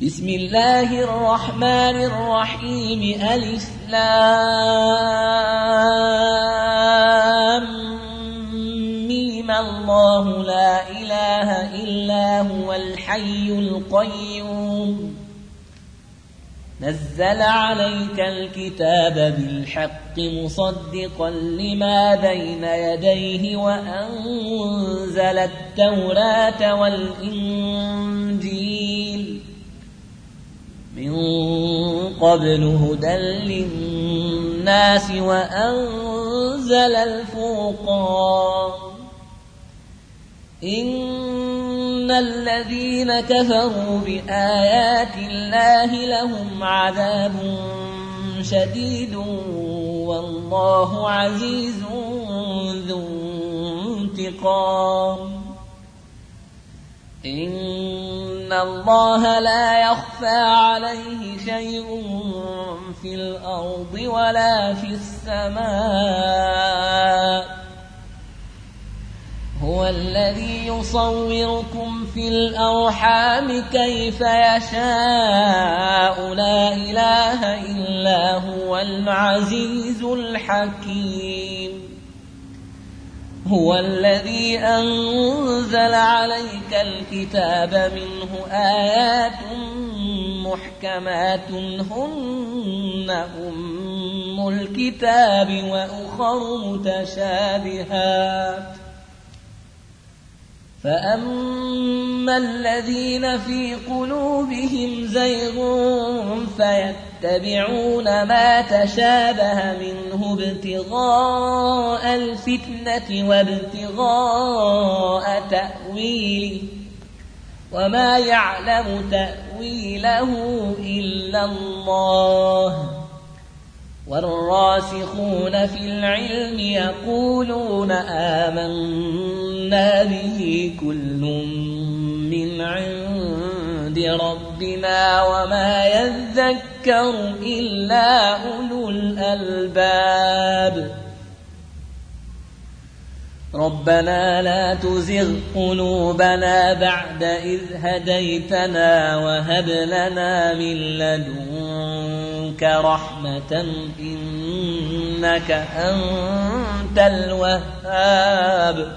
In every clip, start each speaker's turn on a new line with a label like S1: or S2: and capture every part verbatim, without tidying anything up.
S1: بسم الله الرحمن الرحيم ألف لام ميم الله لا إله إلا هو الحي القيوم نزل عليك الكتاب بالحق مصدقا لما بين يديه وأنزل التوراة والإنجيل من قبل هدى للناس وأنزل الفرقان إن الذين كفروا بآيات الله لهم عذاب شديد والله عزيز ذو انتقام إن الله لا يخفى عليه شيء في الأرض ولا في السماء هو الذي يصوركم في الأرحام كيف يشاء لا إله إلا هو العزيز الحكيم هو الذي أنزل عليك الكتاب منه آيات محكمات هن أم الكتاب وأخر متشابهات فأما الذين في قلوبهم زيغ فيتبعون ما تشابه منه ابتغاء الفتنة وابتغاء تأويله وما يعلم تأويله إلا الله والراسخون في العلم يقولون آمنا به كل من عند ربنا وما يذكر إلا أولو الألباب ربنا لا تزغ قلوبنا بعد إذ هديتنا وهب لنا من لدنك رحمة إنك أنت الوهاب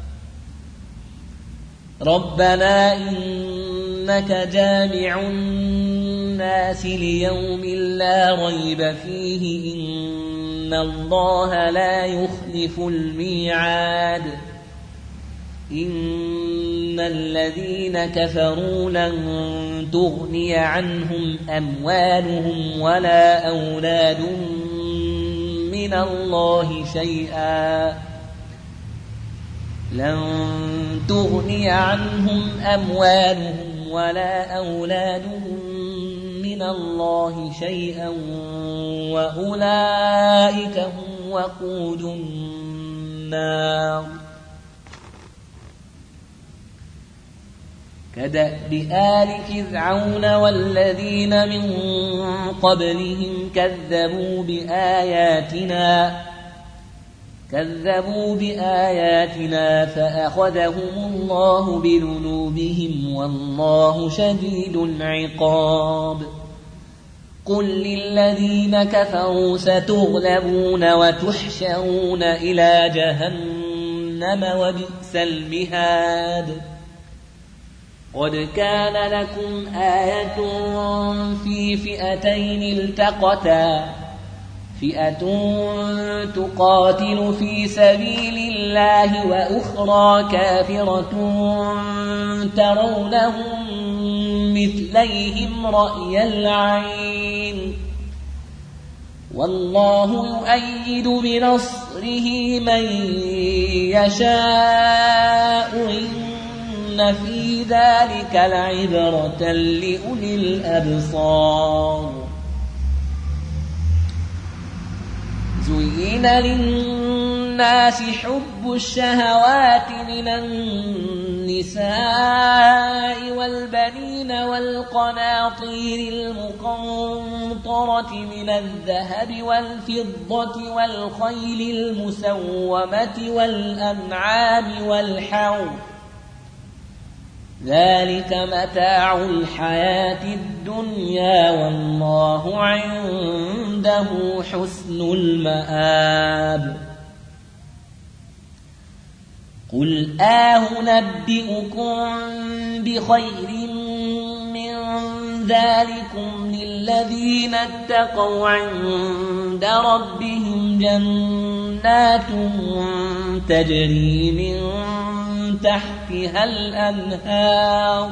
S1: ربنا إنك جامع الناس ليوم لا ريب فيه إن الله لا يخلف الميعاد إن الذين كفروا لن تغني عنهم أموالهم ولا أولادهم من الله شيئا لن تغني عنهم أموالهم ولا أولادهم من الله شيئا وأولئك هم وقود النار كدأب آل فرعون والذين من قبلهم كذبوا بآياتنا كذبوا بآياتنا فأخذهم الله بذنوبهم والله شديد العقاب قل للذين كفروا ستغلبون وتحشرون إلى جهنم وبئس المهاد قد كان لكم آية في فئتين التقتا فئة تقاتل في سبيل الله وأخرى كافرة ترونهم مثليهم رأي العين والله يؤيد بنصره من يشاء إن في ذلك لعبرة لأولي الأبصار زين للناس حب الشهوات من النساء والبنين والقناطير المقنطرة من الذهب والفضة والخيل المسومة والأنعام والحرث ذلك متاع الحياة الدنيا والله عنده حسن المآب قل أنبئكم بخير من ذلكم للذين اتقوا عند ربهم جنات تجري من تحتها الأنهار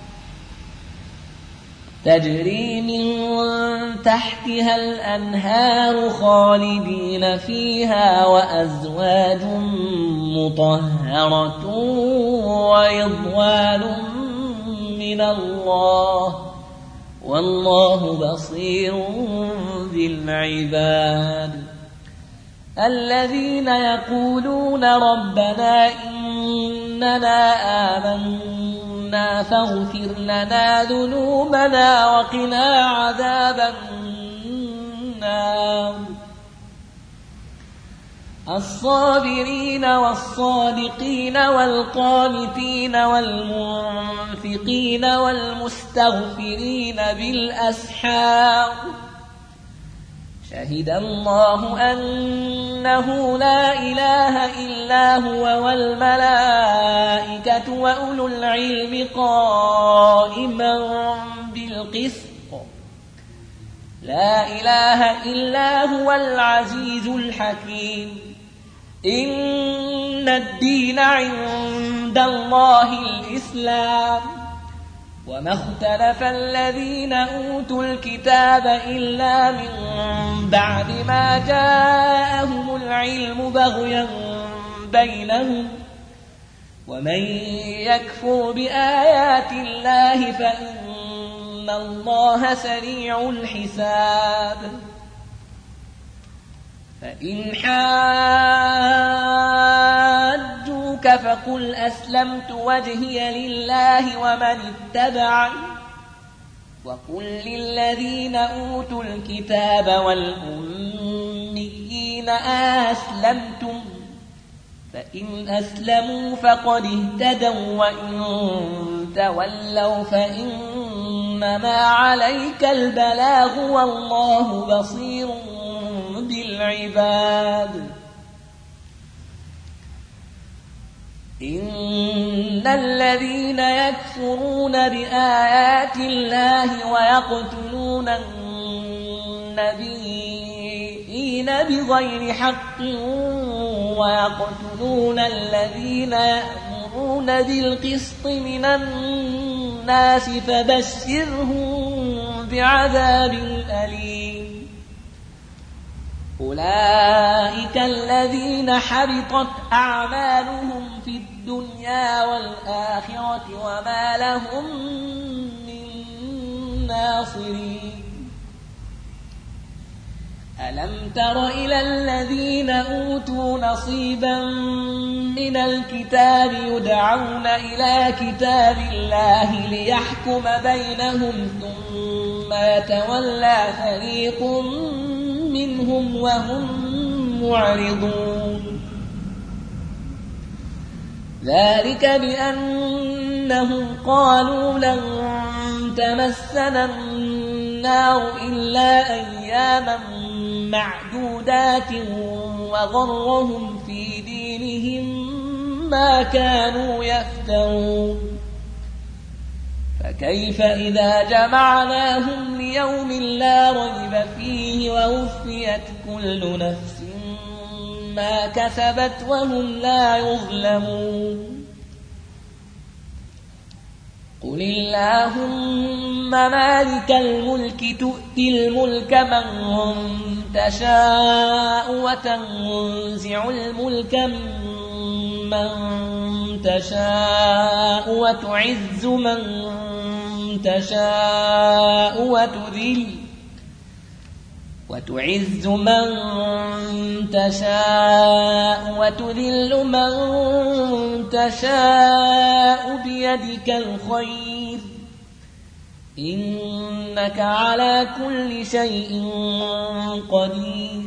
S1: تجري من تحتها الأنهار خالدين فيها وأزواج مطهرة ورضوان من الله والله بصير بالعباد الذين يقولون ربنا إننا آمنا فاغفر لنا ذنوبنا وقنا عذاب النار الصابرين والصادقين والقانتين والمنفقين والمستغفرين بالأسحار شهد الله أنه لا إله إلا هو والملائكة وأولو العلم قائما بالقسط لا إله إلا هو العزيز الحكيم إن الدين عند الله الإسلام وما اختلف الذين أوتوا الكتاب إلا من بعد ما جاءهم العلم بغيا بينهم ومن يكفر بآيات الله فإن الله سريع الحساب فإن حاجوك فقل أسلمت وجهي لله ومن اتبعني وقل للذين أوتوا الكتاب والأميين أسلمتم فإن أسلموا فقد اهتدوا وإن تولوا فإنما عليك البلاغ والله بصير بالعباد إن الذين يكفرون بآيات الله ويقتلون النبيين بغير حق ويقتلون الذين يأمرون بالقسط من الناس فبشرهم بعذاب أليم أولئك الذين حبطت أعمالهم في الدنيا والآخرة وما لهم من ناصرين ألم تر إلى الذين أوتوا نصيبا من الكتاب يدعون إلى كتاب الله ليحكم بينهم ثم يتولى فريق منهم وهم معرضون ذلك بأنهم قالوا لن تمسنا النار إلا أياما معدودات وغرهم في دينهم ما كانوا يفترون فكيف إذا جمعناهم ليوم لا ريب فيه ووفيت كل نفس ما كسبت وهم لا يظلمون قل اللهم مالك الملك تؤتي الملك من تشاء وتنزع الملك من تشاء وتعز من تشاء وتذل وتعز من تشاء وتذل من تشاء بيدك الخير إنك على كل شيء قدير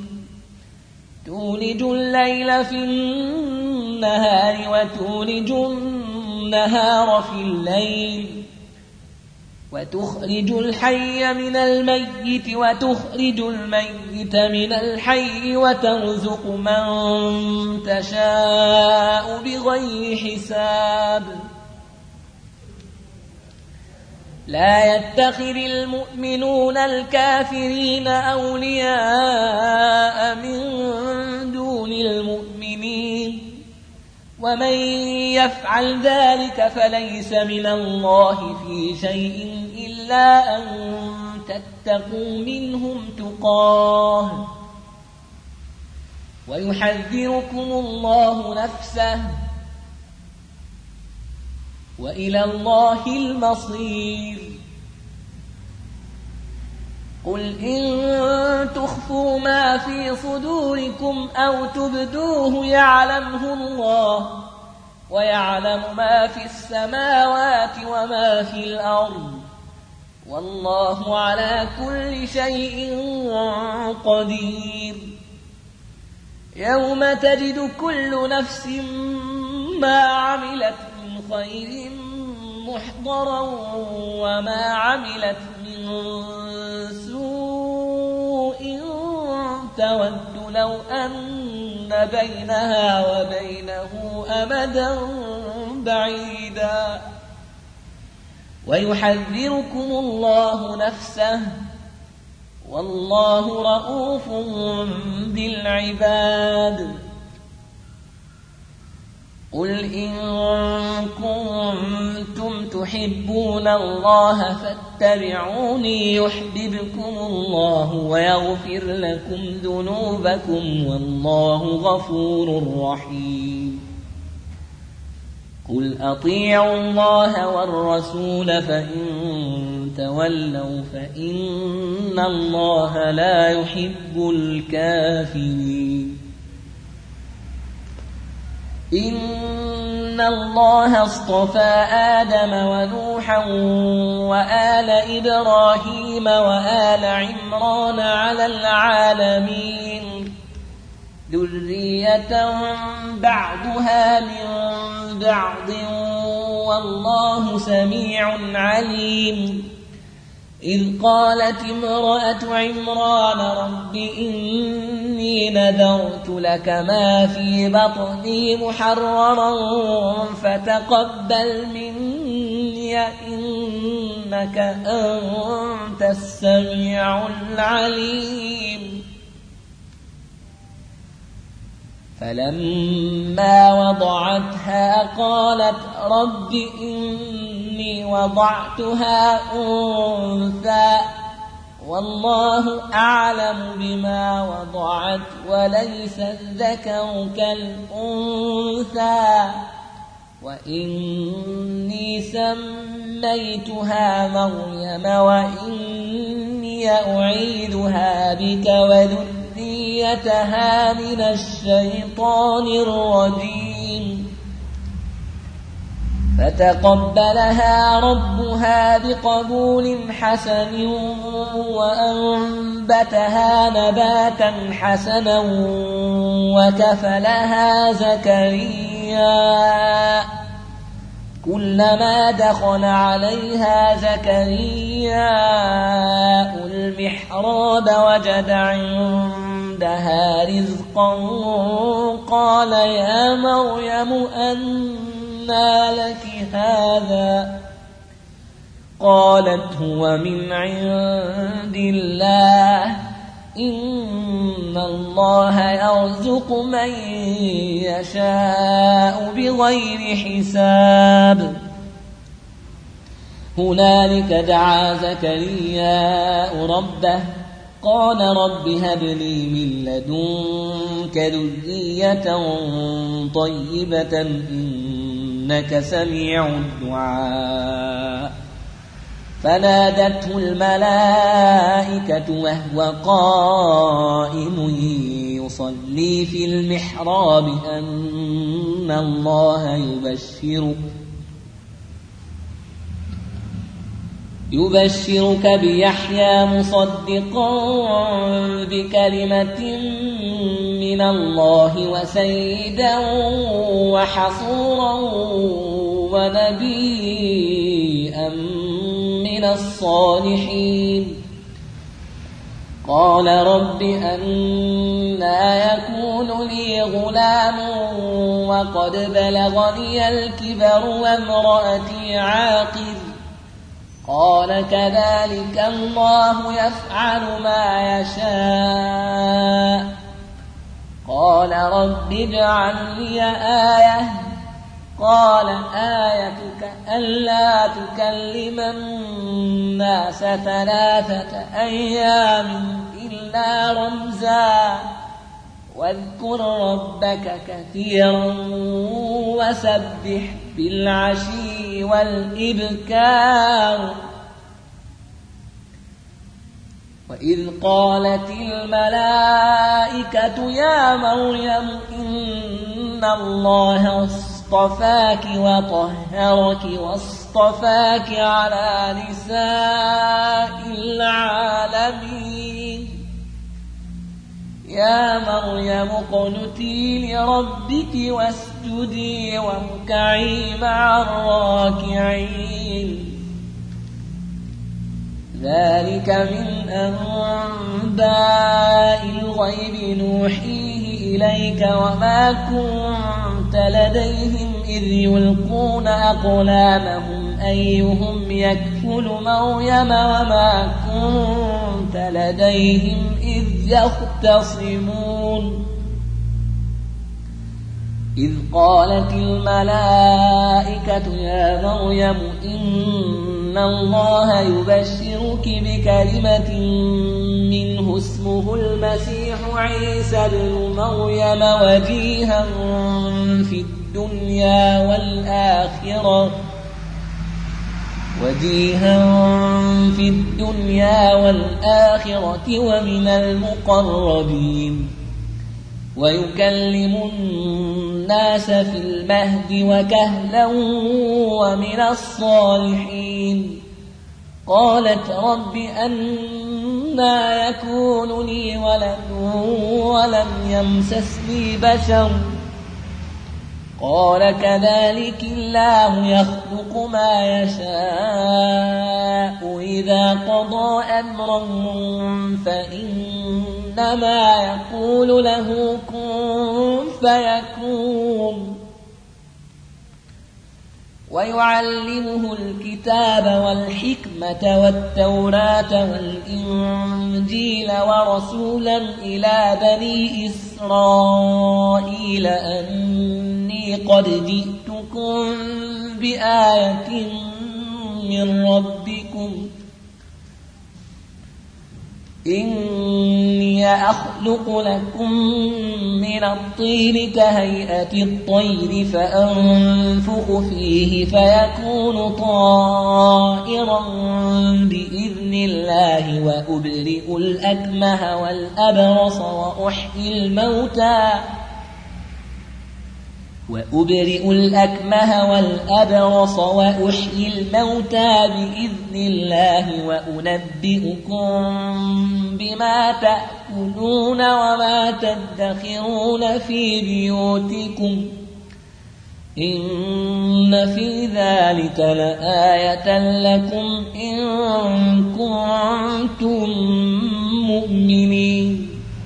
S1: تولج الليل في النهار وتولج النهار في الليل وتخرج الحي من الميت وتخرج الميت من الحي وترزق من تشاء بغير حساب لا يتخذ المؤمنون الكافرين أولياء من دون المؤمنين ومن يفعل ذلك فليس من الله في شيء إلا أن تتقوا منهم تقاه ويحذركم الله نفسه وإلى الله المصير قل إن تخفوا ما في صدوركم أو تبدوه يعلمه الله ويعلم ما في السماوات وما في الأرض والله على كل شيء قدير يوم تجد كل نفس ما عملت من خير محضرا وما عملت من سوء تود لو أن بينها وبينه أمدا بعيدا ويحذركم الله نفسه والله رؤوف بالعباد قل إن كنتم تحبون الله فاتبعوني يحببكم الله ويغفر لكم ذنوبكم والله غفور رحيم قل أطيعوا الله والرسول فإن تولوا فإن الله لا يحب الكافرين إن الله اصطفى آدم ونوحا وآل إبراهيم وآل عمران على العالمين ذرية بعضها من بعض والله سميع عليم إذ قالت امرأة عمران رب إني نذرت لك ما في بطني محررا فتقبل مني إنك أنت السميع العليم فلما وضعتها قالت رب إني وضعتها أنثى والله أعلم بما وضعت وليس الذكر كالأنثى وإني سميتها مريم وإني أعيذها بك وذريتها من الشيطان الرجيم فتقبلها ربها بقبول حسن وأنبتها نباتا حسنا وكفلها زكريا كلما دخل عليها زكريا المحراب وجد عندها رزقا قال يا مريم أنى لك هذا قالت هو من عند الله إن الله يرزق من يشاء بغير حساب هنالك دعا زكريا ربه قال رب هب لي من لدنك ذرية طيبة إنك سميع الدعاء فنادته الملائكة وهو قائم يصلي في المحراب أن الله يبشرك يبشرك بيحيى مصدقا بكلمة من الله وسيدا وحصورا ونبيا من الصالحين قال رب أنى يكون لي غلام وقد بلغني الكبر وامرأتي عاقر قال كذلك الله يفعل ما يشاء قال رب اجعل لي آية قال آيتك ألا تكلم الناس ثلاثة أيام إلا رمزا واذكر ربك كثيرا وسبح بالعشي والإبكار وإذ قالت الملائكة يا مريم إن الله اصطفاك وطهرك واصطفاك على نساء العالمين يا مريم اقنتي لربك واسجدي واركعي مع الراكعين ذلك من أنباء الغيب نوحيه إليك وما كنت لديهم إذ يلقون أقلامهم أيهم يكفل مريم وما كنت لديهم إذ يختصمون إذ قالت الملائكة يا مريم إن الله يبشرك بكلمة منه اسمه المسيح عيسى ابن مريم وجيها في الدنيا والآخرة وجيها في الدنيا والآخرة ومن المقربين ويكلم الناس في المهد وكهلا ومن الصالحين قالت رب أنى يكون لي ولد ولم يمسسني بشر قال كذلك الله يخلق ما يشاء إذا قضى أمرا فإنما يقول له كن فيكون ويعلمه الكتاب والحكمة والتوراة والإنجيل ورسولا إلى بني إسرائيل أني قد جئتكم بآية من ربكم إني أخلق لكم من الطين كهيئة الطير فأنفخ فيه فيكون طائرا بإذن الله وأبرئ الأكمه والأبرص وأحيي الموتى وأبرئ الأكمه والأبرص وأحيي الموتى بإذن الله وأنبئكم بما تأكلون وما تدخرون في بيوتكم إن في ذلك لآية لكم إن كنتم مؤمنين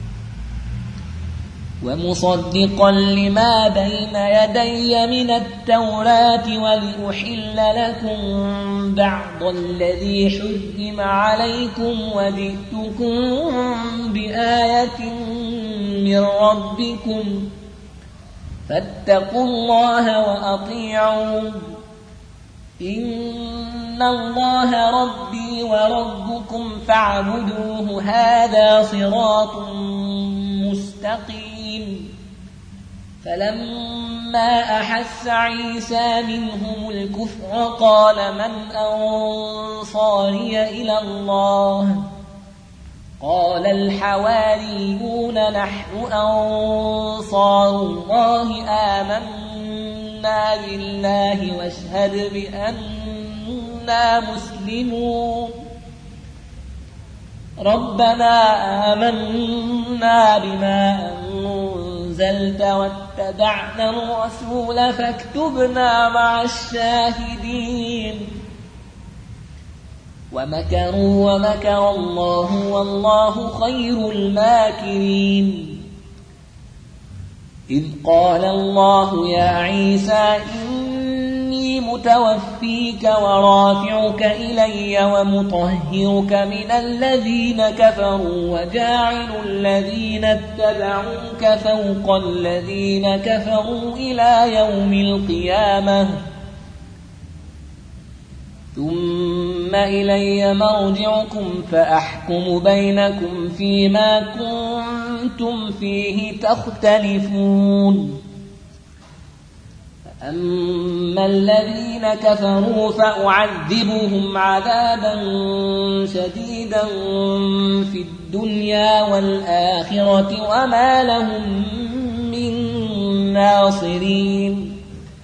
S1: ومصدقا لما بين يدي من التوراة ولأحل لكم بعض الذي حرم عليكم وجئتكم بآية من ربكم فاتقوا الله وأطيعون إن الله ربي وربكم فاعبدوه هذا صراط مستقيم فلما أحس عيسى منهم الكفر قال من أنصاري إلى الله قال الحواريون نحن أنصار الله آمنا بالله واشهد بأننا مسلمون ربنا آمنا بما أنزلت أنزلت واتبعنا الرسول فاكتبنا مع الشاهدين ومكروا ومكر الله والله خير الماكرين إذ قال الله يا عيسى إني متوفيك ورافعك إلي ومطهرك من الذين كفروا وجاعل الذين اتبعوك فوق الذين كفروا إلى يوم القيامة ثم إلي مرجعكم فأحكم بينكم فيما كنتم فيه تختلفون فأما الذين كفروا فأعذبهم عذابا شديدا في الدنيا والآخرة وما لهم من ناصرين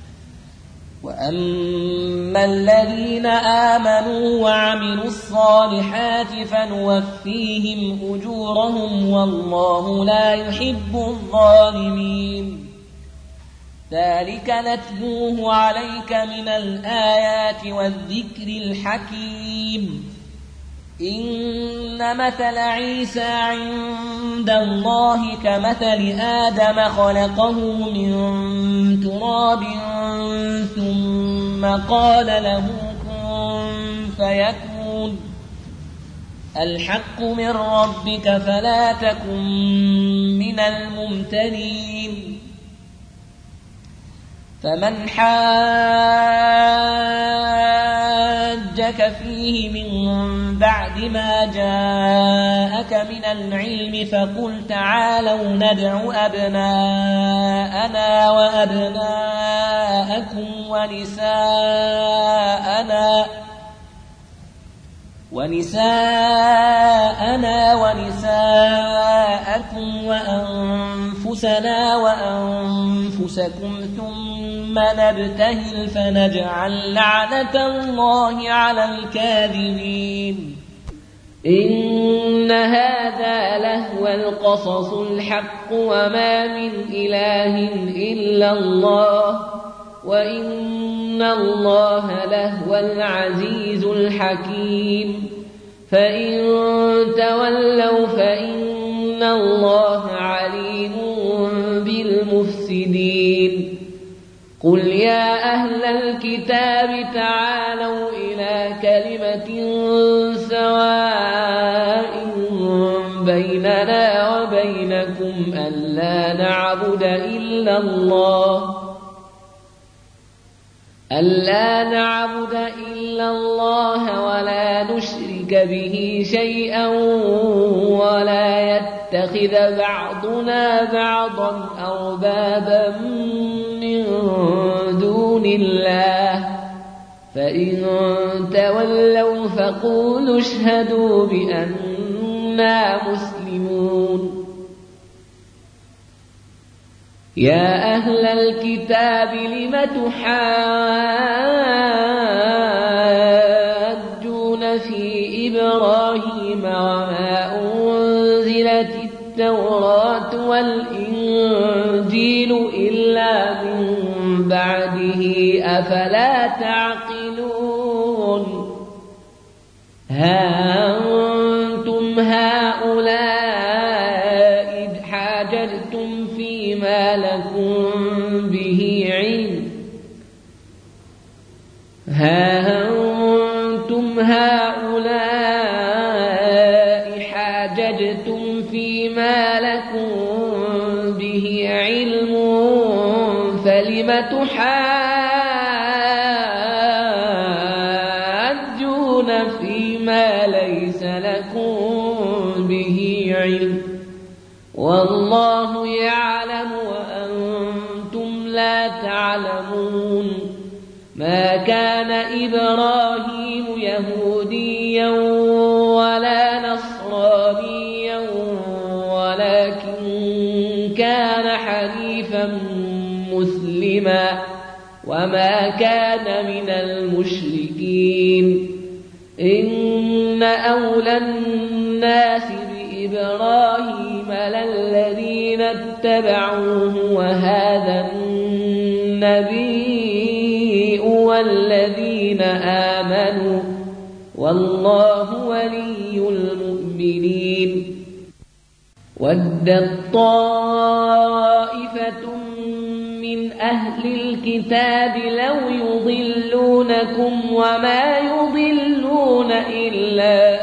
S1: وأما الذين آمنوا وعملوا الصالحات فنوفيهم أجورهم والله لا يحب الظالمين ذلك نتلوه عليك من الآيات والذكر الحكيم إن مثل عيسى عند الله كمثل آدم خلقه من تراب ثم قال له كن فيكون الحق من ربك فلا تكن من الممترين فمن حاجك فيه من بعد ما جاءك من العلم فقل تعالوا ندع أبناءنا وأبناءكم ونساءنا ونساءنا ونساءكم وأنفسنا وأنفسكم ثم نبتهل فنجعل لعنة الله على الكاذبين إن هذا لهو القصص الحق وما من إله إلا الله وإن الله لهو العزيز الحكيم فإن تولوا فإن الله عليم بالمفسدين قل يا أهل الكتاب تعالوا إلى كلمة سواء بيننا وبينكم ألا نعبد إلا الله ألا نعبد إلا الله ولا نشرك به شيئا ولا يتخذ بعضنا بعضا أربابا من دون الله فإن تولوا فقولوا اشهدوا بأننا مسلمون يا أهل الكتاب لم تحاجون في إبراهيم وما أنزلت التوراة والإنجيل إلا من بعده أفلا تعقلون ها أنتم هؤلاء إذ حاججتم فيما لكم به علم ها أنتم هؤلاء حاججتم فيما لكم به علم فلم تحاجون فيما ليس لكم به علم والله يعلم وأنتم لا تعلمون ما كان إبراهيم يهوديا ولا نصرانيا ولكن كان حنيفا مسلما وما كان من المشركين إن أولى الناس بإبراهيم أكمل الذين اتبعوه وهذا النبي والذين آمنوا والله ولي المؤمنين. ودت طائفة من أهل الكتاب لو يضلونكم وما يضلون إلا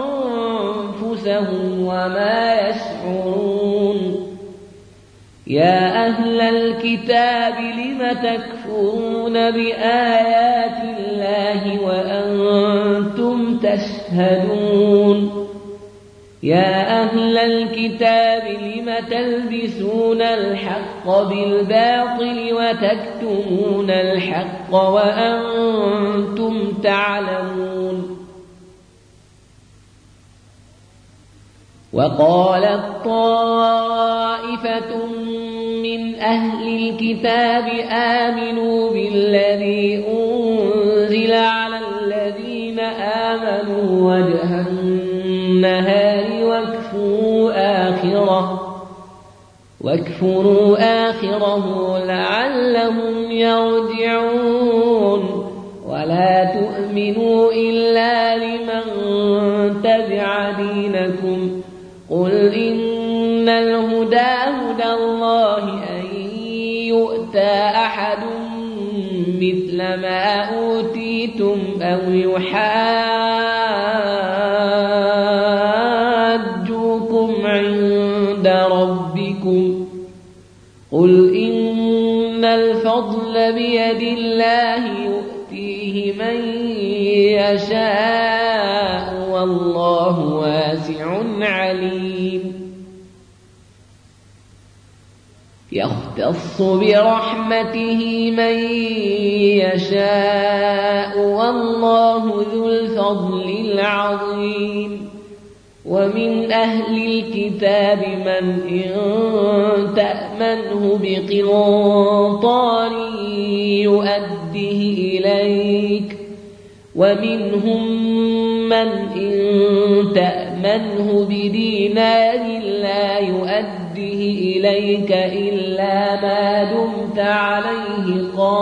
S1: أنفسهم وما يشعرون. يا أهل الكتاب لم تكفرون بآيات الله وأنتم تشهدون. يا أهل الكتاب لم تلبسون الحق بالباطل وتكتمون الحق وأنتم تعلمون. وقالت طائفة من أهل الكتاب آمنوا بالذي أنزل على الذين آمنوا وجه النهار واكفروا آخره واكفروا آخره لعلهم يرجعون. ولا تؤمنوا إلا لمن تبع دينكم. قل إن الهدى هدى الله أن يؤتى أحد مثل ما أوتيتم أو يحاجوكم عند ربكم. قل إن الفضل بيد الله يؤتيه من يشاء والله واسع عليم. يختص برحمته من يشاء والله ذو الفضل العظيم. ومن أهل الكتاب من إن تأمنه بقنطار يؤده إليك ومنهم من إن تأمنه بدينار لا يؤده إليك إلا ما دمت عليه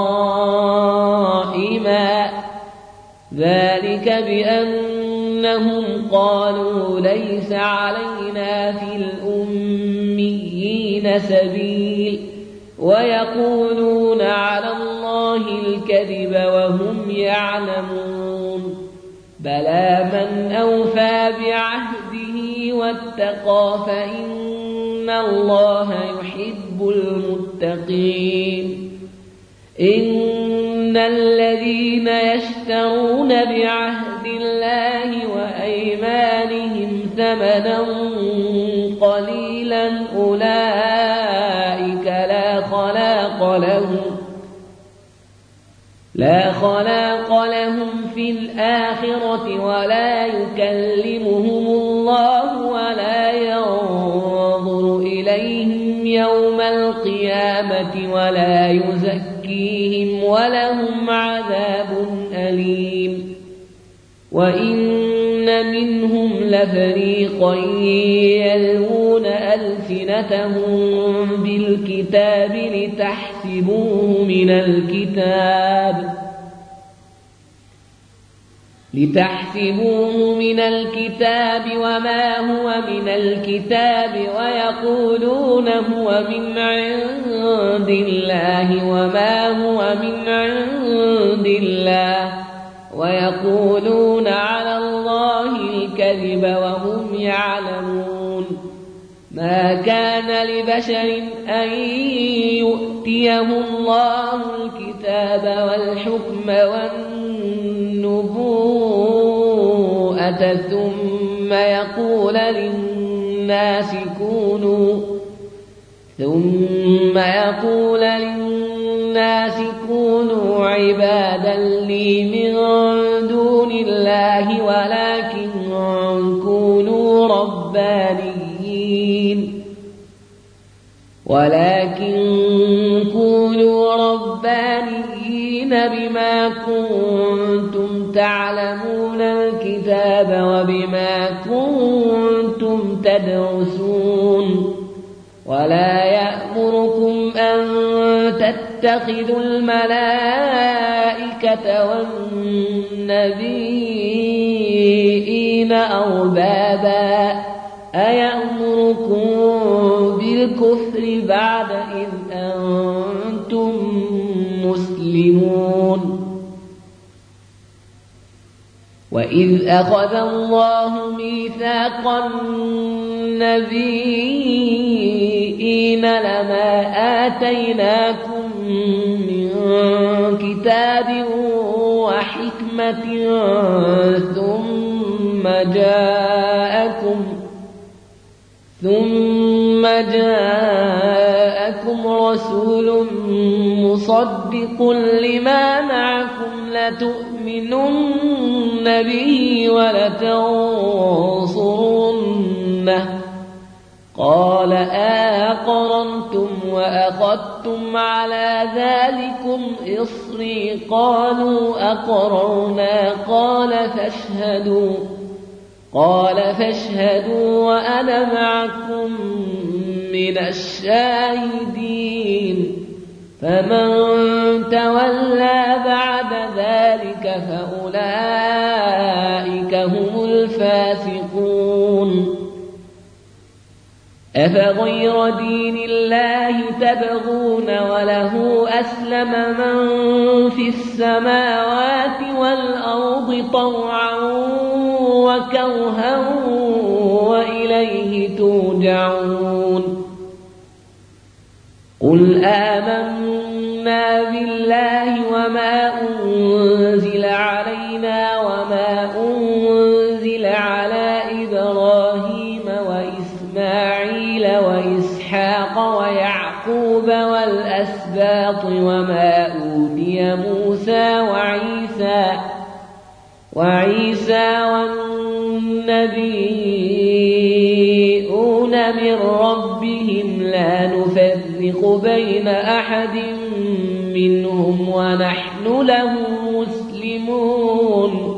S1: قائما. ذلك بأنهم قالوا ليس علينا في الأميين سبيل ويقولون على الله الكذب وهم يعلمون. بلى من أوفى بعهده واتقى فإن الله يحب المتقين. إن الذين يشترون بعهد الله وأيمانهم ثمنا قليلا أولئك لا خلاق لهم لا خلاق لهم في الآخرة ولا يكلمهم الله ولا ينظر إليهم يوم القيامة ولا يزكيهم ولهم عذاب أليم. وإن منهم لفريقا يلوون ألسنتهم بالكتاب لتحسبوه من الكتاب لتحسبوه من الكتاب وما هو من الكتاب ويقولون هو من عند الله وما هو من عند الله ويقولون على الله الكذب وهم يعلمون. ما كان لبشر أن يؤتيه الله الكتاب والحكم والنبوءة ثم يقول للناس كونوا ثم يقول للناس كونوا عبادا لي من دون الله ولكن كونوا ربانيين ولكن كونوا ربانيين بما كنتم تعلمون الكتاب وبما كنتم تدرسون ولا يأمركم أن تتخذوا الملائكة والنبيين أربابا أيأمركم بالكفر بعد إذ أنتم مسلمون وإذ أخذ الله ميثاق النبيين لما آتيناكم من كتاب وحكمة ثم جاءكم ثم جاءكم رسول مصدق لما معكم لتؤمنن به ولتنصرنه قال أأقررتم وأخذتم على ذلكم إصري قالوا أقررنا قال فاشهدوا قال فاشهدوا وأنا معكم من الشاهدين فمن تولى بعد ذلك فأولئك هم الفاسقون أفغير دين الله تبغون وله أسلم من في السماوات والأرض طوعا وكرها وإليه ترجعون قل آمنا بالله وما أنزل علينا وما أنزل على إبراهيم وإسماعيل وإسحاق ويعقوب والأسباط وما أوتي موسى وعيسى وعيسى والنبيون من ربهم لا نفرق بين أحد منهم ونحن له مسلمون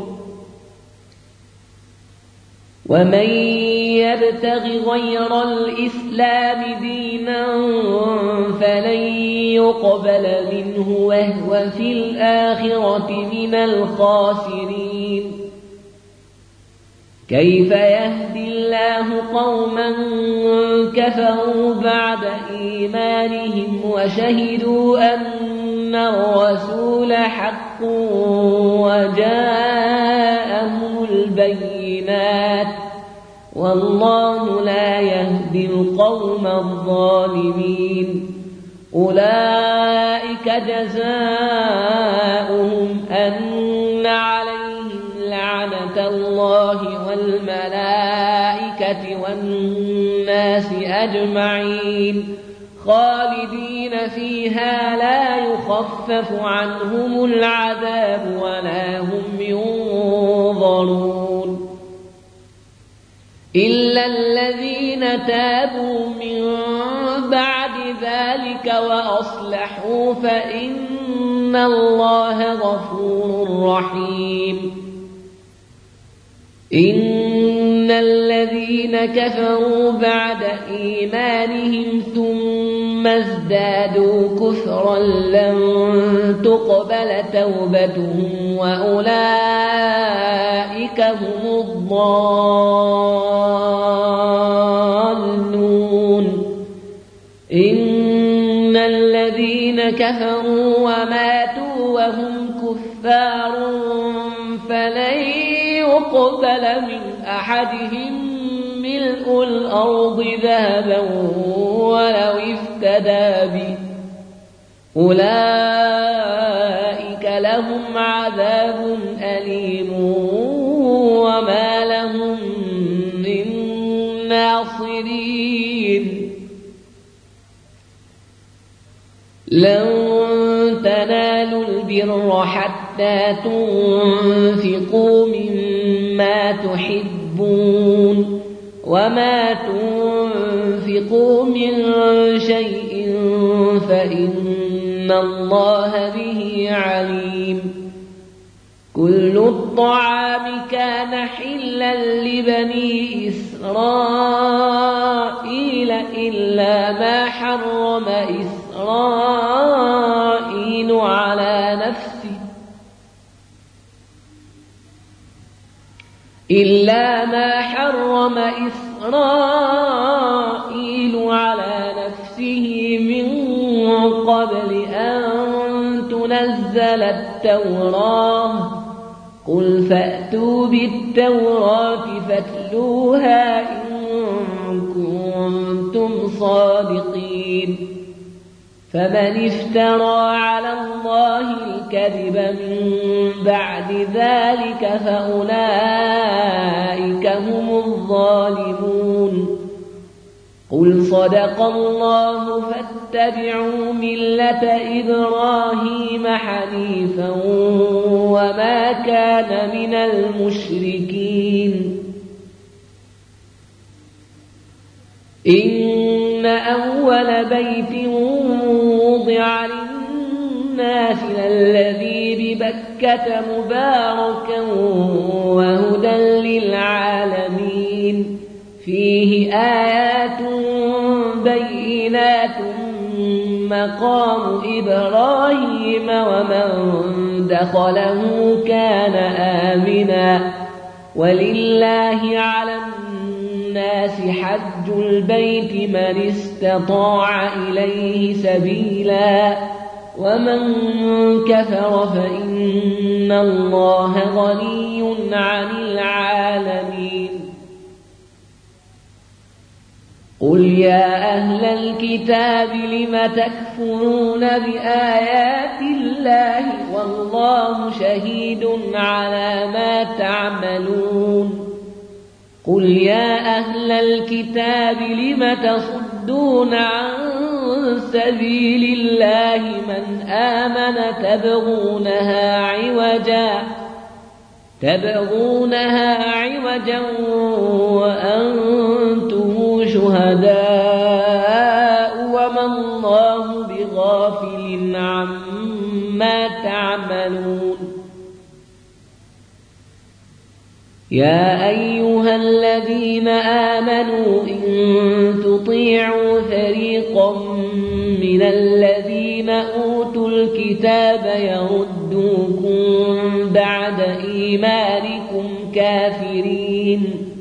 S1: ومن يبتغ غير الإسلام دينا فلن يقبل منه وهو في الآخرة من الخاسرين كيف يهدي الله قوما كفروا بعد إيمانهم وشهدوا أن الرسول حق وجاءهم البينات والله لا يهدي القوم الظالمين أولئك جزاؤهم أن عليهم لعنة الله والملائكة والناس أجمعين خالدين فيها لا يخفف عنهم العذاب ولا هم ينظرون إلا الذين تابوا من بعد ذلك وأصلحوا فإن الله غفور رحيم إن الذين كفروا بعد إيمانهم ثم ازدادوا كفرا لن تقبل توبتهم وأولئك هم الضالون إن الذين كفروا وماتوا وهم كفار فلن يقبل من أحدهم ملء الأرض ذهبا ولو افتدى به أولئك لهم عذاب أليم وما لهم من ناصرين لن تنالوا البر حتى تنفقوا مما تحبون وما تنفقوا من شيء فإن إن الله به عليم كل الطعام كان حلا لبني إسرائيل إلا ما حرم إسرائيل على نفسه إلا ما حرم إسرائيل على نفسه من قبل أن تنزل التوراة قل فأتوا بالتوراة فاتلوها إن كنتم صادقين فمن افترى على الله الكذب من بعد ذلك فأولئك هم الظالمون قل صدق الله فاتبعوا ملة إبراهيم حنيفا وما كان من المشركين إن أول بيت وضع للناس الذي ببكة مباركا وهدى للعالمين فيه آيات بينات مقام إبراهيم ومن دخله كان آمنا ولله على الناس حج البيت من استطاع إليه سبيلا ومن كفر فإن الله غني عن العالمين قل يا أهل الكتاب لم تكفرون بآيات الله والله شهيد على ما تعملون قل يا أهل الكتاب لم تصدون عن سبيل الله من آمن تبغونها عوجا تبغونها عوجا وأنتم شهداء وما الله بغافل عما تعملون يا أيها الذين آمنوا إن تطيعوا فريقا من الذين أوتوا الكتاب يردوكم بعد إيمانكم كافرين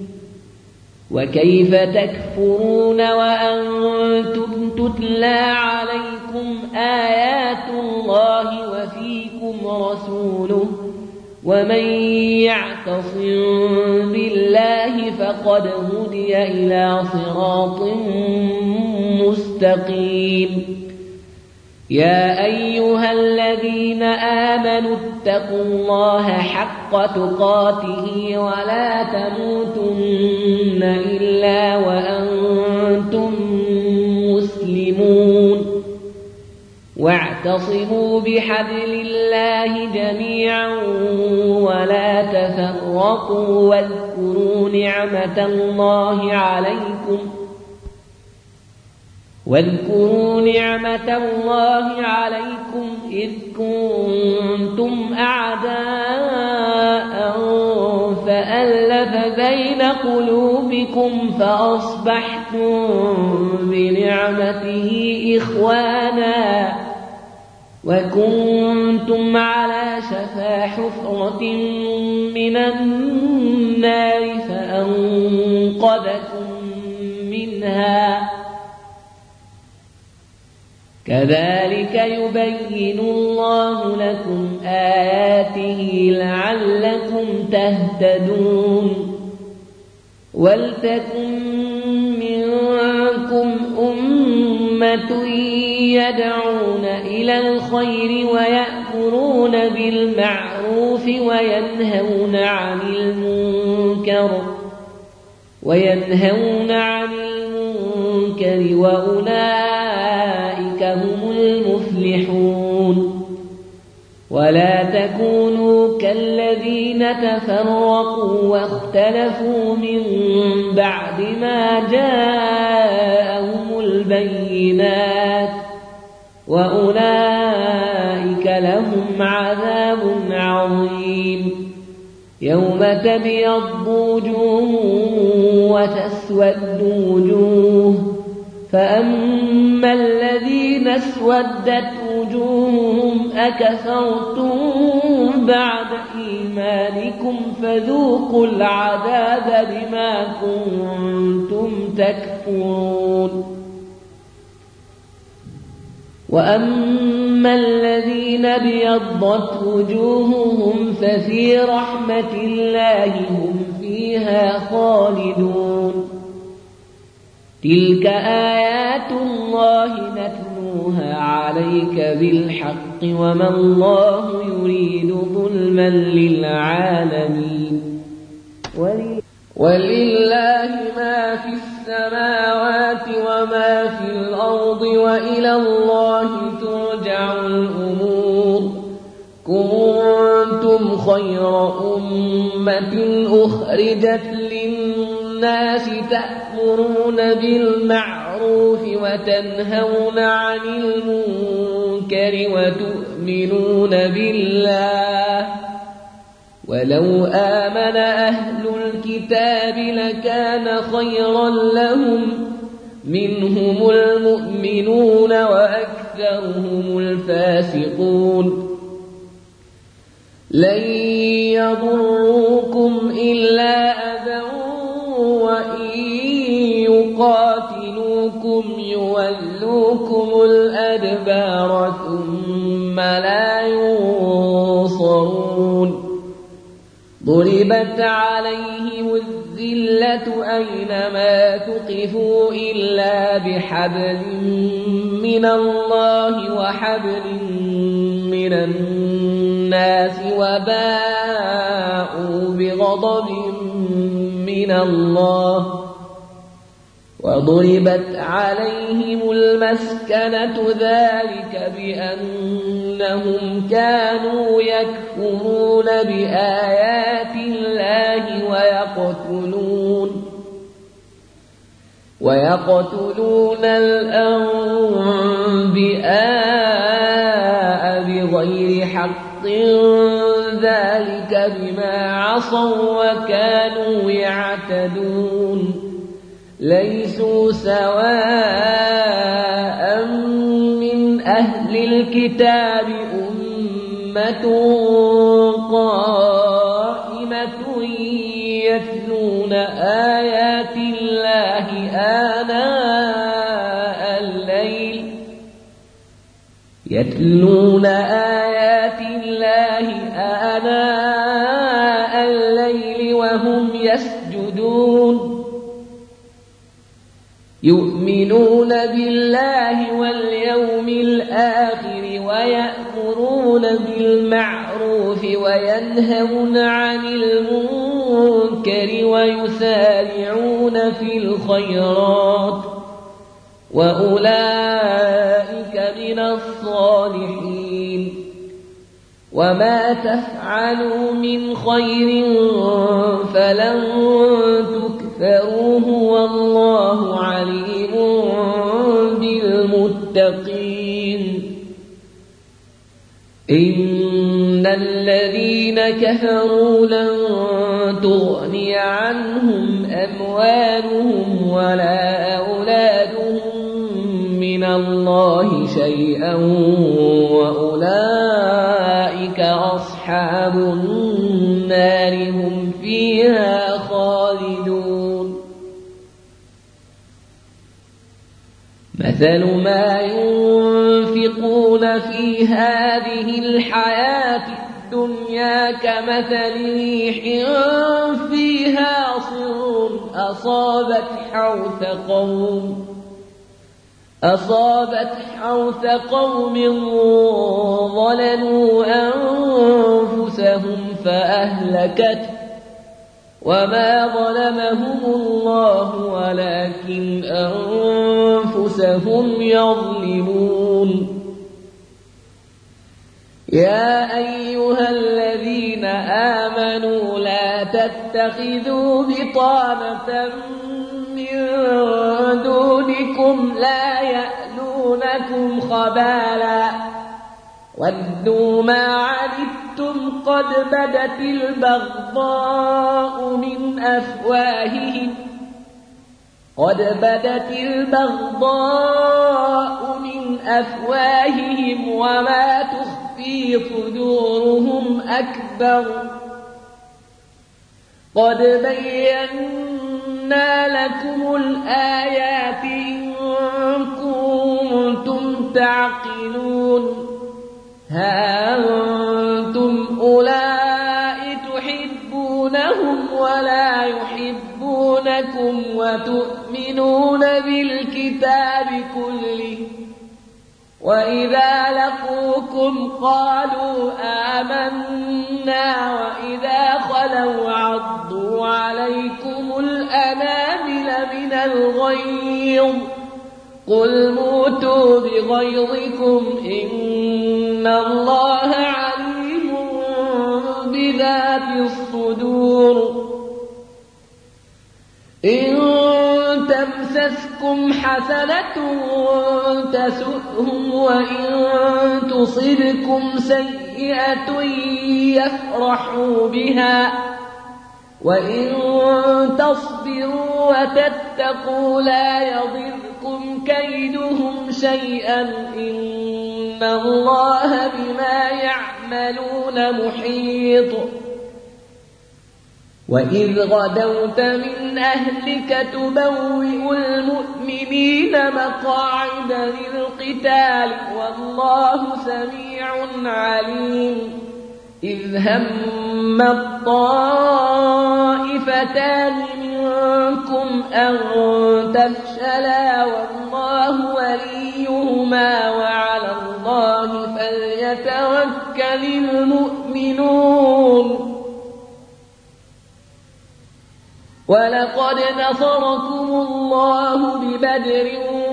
S1: وكيف تكفرون وأنتم تتلى عليكم آيات الله وفيكم رسوله ومن يعتصم بالله فقد هدي إلى صراط مستقيم يا أيها الذين آمنوا اتقوا الله حق تقاته ولا تموتن إلا وأنتم مسلمون واعتصموا بحبل الله جميعا ولا تفرقوا واذكروا نعمة الله عليكم واذكروا نعمة الله عليكم إذ كنتم أعداء فألف بين قلوبكم فأصبحتم بنعمته إخوانا وكنتم على شفا حفرة من النار فأنقذكم منها كذلك يبين الله لكم آياته لعلكم تهتدون ولتكن منكم أمة يدعون إلى الخير ويأمرون بالمعروف وينهون عن المنكر وينهون عن المنكر وأولئك هم المفلحون ولا تكونوا كالذين تفرقوا واختلفوا من بعد ما جاءهم البينات وأولئك لهم عذاب عظيم يوم تبيض وجوه وتسود وجوه فأما الذين اسودت وجوههم أكفرتم بعد إيمانكم فذوقوا العذاب بما كنتم تكفرون وأما الذين ابيضت وجوههم ففي رحمة الله هم فيها خالدون تلك آيات الله نتلوها عليك بالحق وما الله يريد ظلما للعالمين ولله ما في السماوات وما في الأرض وإلى الله ترجع الأمور كنتم خير أمة أخرجت للناس تأمرون بالمعروف وتنهون عن المنكر وتؤمنون بالله ولو آمن أهل الكتاب لكان خيرا لهم منهم المؤمنون وأكثرهم الفاسقون لن يضروكم إلا أذى وإن يقاتلوكم يولوكم الأدبار ثم لا ينصرون ضربت عليهم الذلة أينما ثقفوا إلا بحبل من الله وحبل من الناس وباءوا بغضب من الله وضربت عليهم المسكنة ذلك بأنهم كانوا يكفرون بآيات الله ويقتلون ويقتلون الأنبياء بغير حق ذلك بما عصوا وكانوا يعتدون ليسوا سواء من أهل الكتاب أمة قائمة يتلون آيات الله آناء الليل يتلون آيات الله آناء الليل وهم يسجدون يؤمنون بالله واليوم الآخر ويأمرون بالمعروف وينهون عن المنكر ويسارعون في الخيرات وأولئك من الصالحين وما تفعلوا من خير فلن تكفروه والله عليم بالمتقين إن الذين كفروا لن تغني عنهم أموالهم ولا أولادهم من الله شيئا وأولئك أصحاب النار هم فيها خالدون مثل ما ينفقون في هذه الحياة الدنيا كمثل ريح فيها صر أصابت حرث قوم أصابت حرث قوم ظلموا أنفسهم فأهلكته وما ظلمهم الله ولكن أنفسهم يظلمون يا أيها الذين آمنوا لا تتخذوا بطانة من دونكم لا يألونكم خبالا ودوا ما عنتم قد بدت البغضاء من أفواههم قد بدت البغضاء من أفواههم وما تخفي صدورهم أكبر قد بينا لكم الآيات إن كنتم تعقلون ها أنتم أولئك تحبونهم ولا يحبونكم وتؤمنون بالكتاب كله وإذا لقوكم قالوا آمنا وإذا خلوا عضوا عليكم الأنامل من الغيظ قل موتوا بغيظكم إن الله عليم بذات الصدور إن تمسسكم حسنة تسؤهم وإن تصبكم سيئة يفرحوا بها وإن تصبروا وتتقوا لا يضركم كيدهم شيئا إن الله بما يعملون محيط وإذ غدوت من أهلك تبوئ المؤمنين مقاعد للقتال والله سميع عليم إذ هم الطائفتان منكم أن تفشلا والله وليهما وعلى الله فليتوكل المؤمنون ولقد نصركم الله ببدر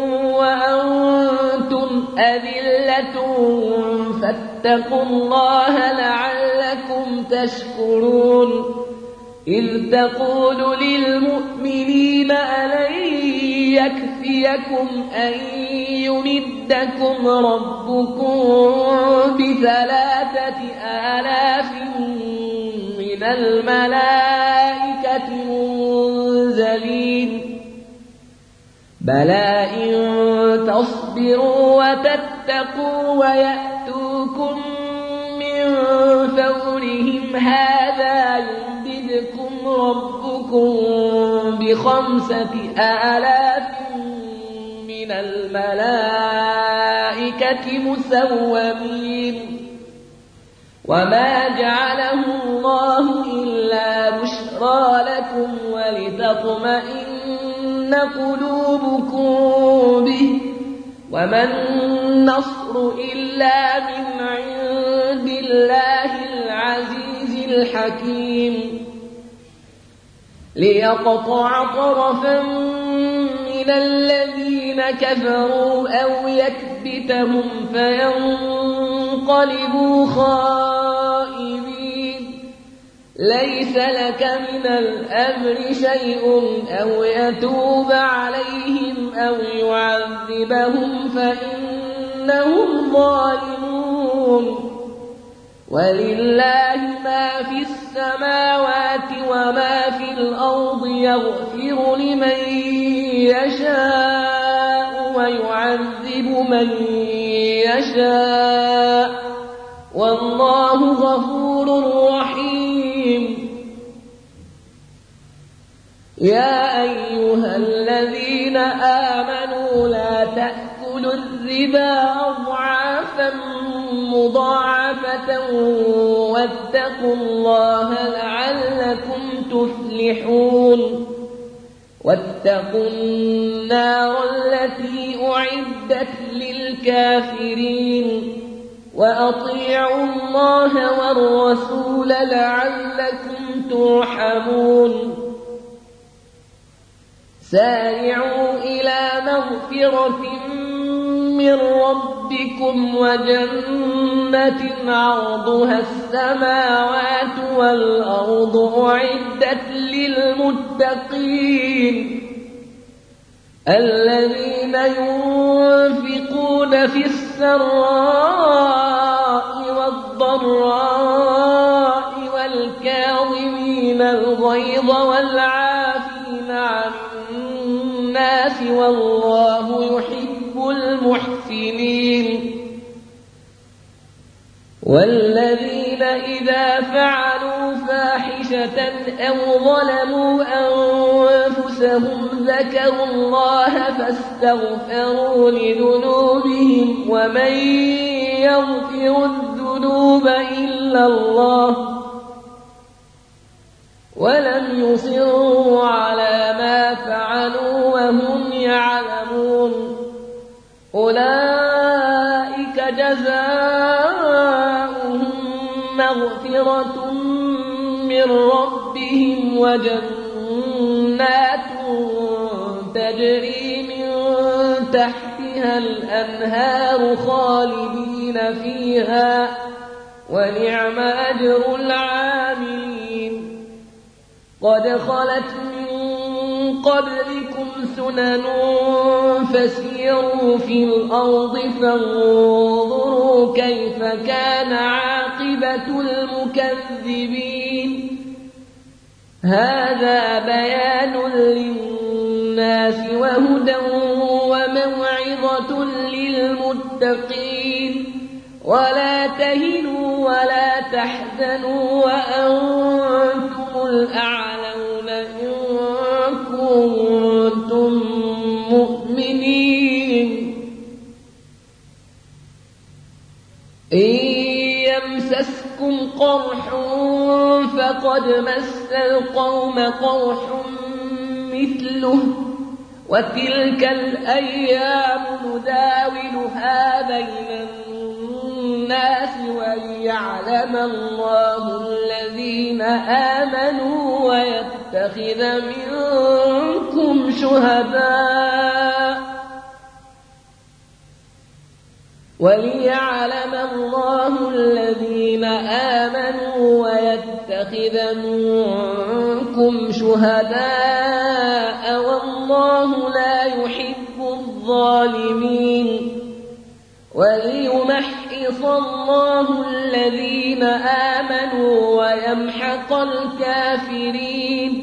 S1: وأنتم أذلة فاتقوا الله لعلكم تشكرون إذ تقول للمؤمنين ألن يكفيكم أن يمدكم ربكم بثلاثة آلاف من الملائكة منزلين بلى إن تصبروا وتتقوا ويأتوكم من فورهم هذا يمددكم ربكم بخمسة آلاف من الملائكة مسومين وما جعله الله إلا بشرى لكم ولتطمئن قلوبكم به وما النصر إلا من عند الله العزيز الحكيم ليقطع طرفا من الذين كفروا أو يكبتهم فينقلبوا خائبين ليس لك من الأمر شيء أو يتوب عليهم أو يعذبهم فإنهم ظالمون ولله ما في السماوات وما في الأرض يغفر لمن يشاء ويعذب من يشاء والله غفور رحيم يا أيها الذين آمنوا لا تأكلوا الربا أضعافا مضاعفة واتقوا الله لعلكم تفلحون واتقوا النار التي أعدت للكافرين وأطيعوا الله والرسول لعلكم ترحمون سارعوا إلى مغفرة من ربكم وجنة عرضها السماوات والأرض أعدت للمتقين الذين ينفقون في السراء الغيظ والعافين عن الناس والله يحب المحسنين. والذين إذا فعلوا فاحشة أو ظلموا أنفسهم ذكروا الله فاستغفروا لذنوبهم ومن يغفر الذنوب إلا الله ولم يصروا على ما فعلوا وهم يعلمون أولئك جزاؤهم مغفرة من ربهم وجنات تجري من تحتها الأنهار خالدين فيها ونعم أجر العاملين. قد خلت من قبلكم سنن فسيروا في الأرض فانظروا كيف كان عاقبة المكذبين. هذا بيان للناس وهدى وموعظة للمتقين. ولا تهنوا ولا تحزنوا وأنتم الأعلون إن كنتم مؤمنين. إن يمسسكم قرح فقد مس القوم قرح مثله وتلك الأيام نداولها بين الناس وليعلم الله الذين آمنوا ويتخذ منكم شهداء وليعلم الله الذين آمنوا ويتخذ منكم شهداء والله لا يحب الظالمين. وليمحص الله الذين آمنوا ويمحق الكافرين.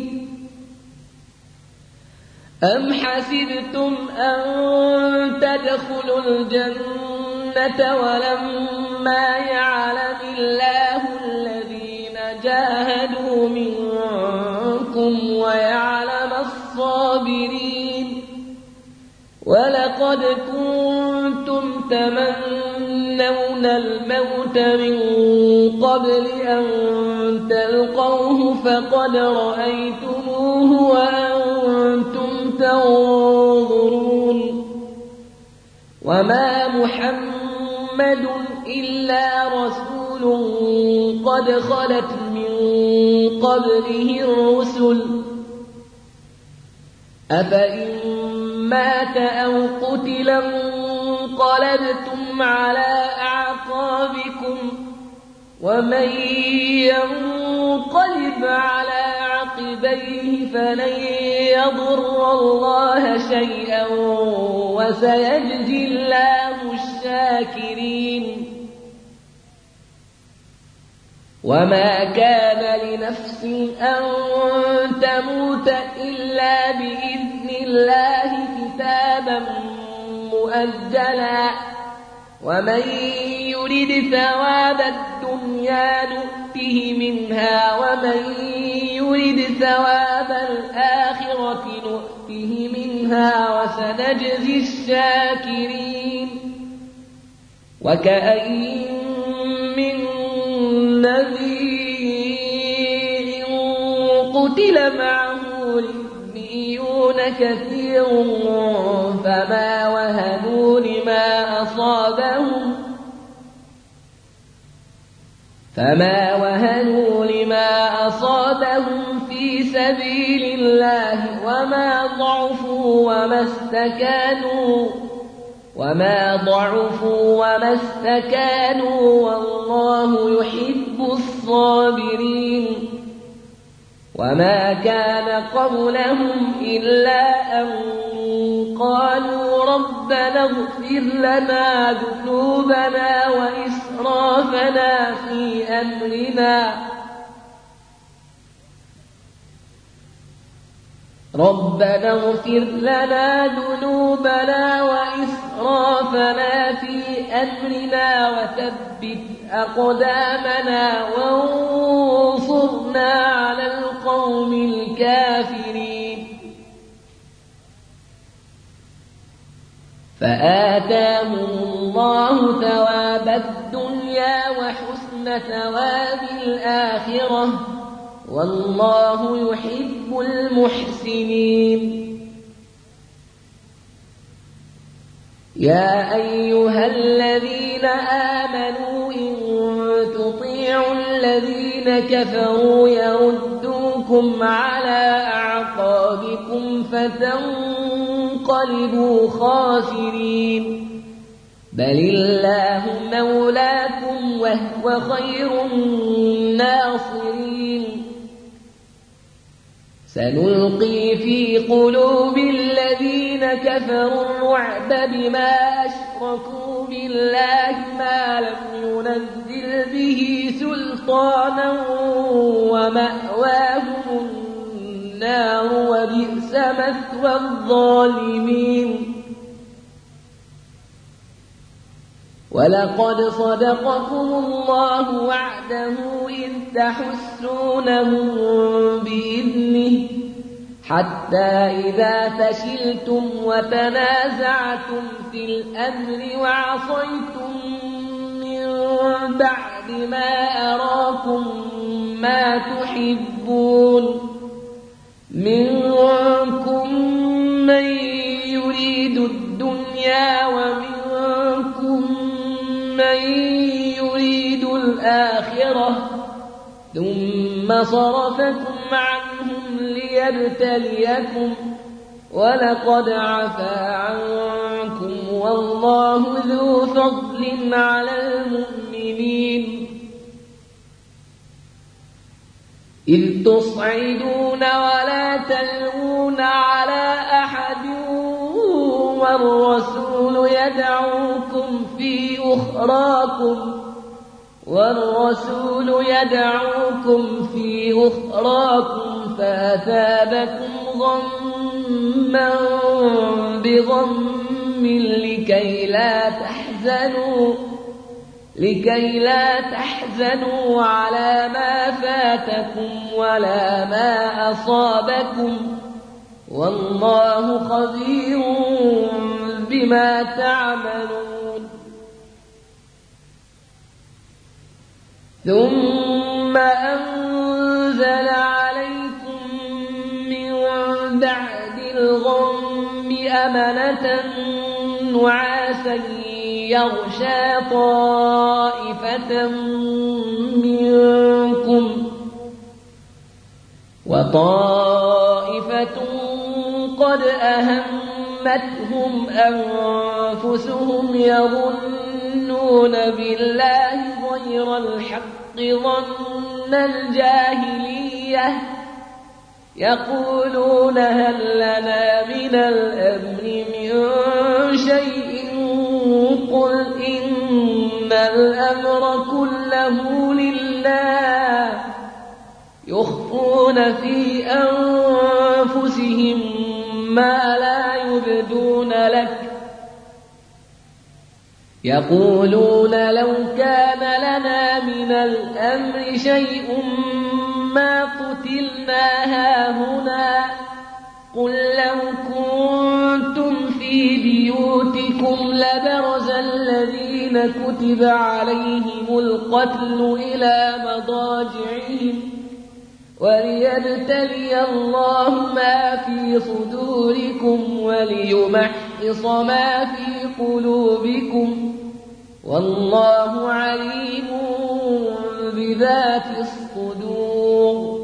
S1: أم حسبتم أن تدخلوا الجنة ولما يعلم الله الذين جاهدوا منكم ويعلم الصابرين. ولقد كنتم تمنون الموت من قبل أن تلقوه فقد رأيتموه وأنتم تنظرون. وما محمد إلا رسول قد خلت من قبله الرسل أفإن مات أو قتل انقلبتم على أعقابكم ومن ينقلب على عقبيه فلن يضر الله شيئا وسيجزي الله الشاكرين. وما كان لنفس أن تموت إلا بإذن الله كتابا مؤجلا ومن يرد ثواب الدنيا نؤته منها ومن يرد ثواب الآخرة نؤته منها وسنجزي الشاكرين. وكأين من نذير قتل معه ربيون كثير فما وهنوا لما أصابهم فما وهنوا لما أصابهم في سبيل الله وما ضعفوا وما استكانوا وما ضعفوا وما استكانوا والله يحب الصابرين. وما كان قولهم إلا أن قالوا ربنا اغفر لنا ذنوبنا وإسرافنا في أمرنا ربنا اغفر لنا ذنوبنا وإسرافنا في أمرنا وثبت أقدامنا وانصرنا على القوم الكافرين فآتاهم الله ثواب الدنيا وحسن ثواب الآخرة والله يحب المحسنين يا أيها الذين آمنوا إن تطيعوا الذين كفروا يردوكم على أعقابكم فتنقلبوا خاسرين بل الله مولاكم وهو خير الناصرين سنلقي في قلوب الذين كفروا الرعب بما أشركوا بالله ما لم ينزل به سلطانا ومأواهم النار وبئس مثوى الظالمين ولقد صدقكم الله وعده إذ تحسونهم بإذنه حتى إذا فشلتم وتنازعتم في الأمر وعصيتم من بعد ما أراكم ما تحبون منكم من يريد الدنيا ومنكم من يريد الآخرة ثم صرفكم عنهم ليبتليكم ولقد عفا عنكم والله ذو فضل على المؤمنين إذ تصعدون ولا تلوون على أحد والرسول يدعوكم في أخراكم والرسول يدعوكم في أخراكم فأثابكم غما بغم لكي لا تحزنوا لكي لا تحزنوا على ما فاتكم ولا ما أصابكم والله خبير بما تعملون ثم أنزل عليكم من بعد الغم أمنة نعاسا يغشى طائفة منكم وطائفة قد أهمتهم أنفسهم يظنون بالله غير الحق ظن الجاهلية يقولون هل لنا من الأمر من شيء قل إن الأمر كله لله يخفون في أنفسهم ما لا يبدون لك يقولون لو كان لنا من الأمر شيء ما قتلنا هاهنا قل لو كنتم في بيوتكم لبرز الذين كتب عليهم القتل إلى مضاجعهم وليبتلي الله ما في صدوركم وليمحص ما في قلوبكم والله عليم بذات الصدور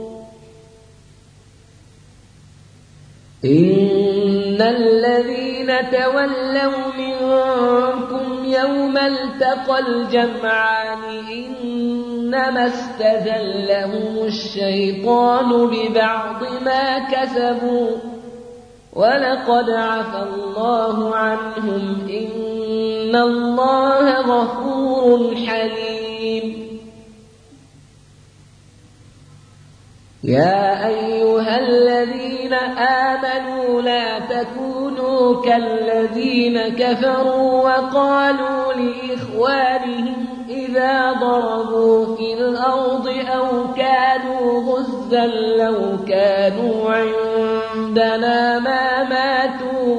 S1: إن الذين تولوا منكم يوم التقى الجمعان إنما استزلهم الشيطان ببعض ما كسبوا ولقد عفى الله عنهم إن الله غفور حليم يا أيها الذين الذين آمنوا لا تكونوا كالذين كفروا وقالوا لإخوانهم إذا ضربوا في الأرض أو كانوا غزا لو كانوا عندنا ما ماتوا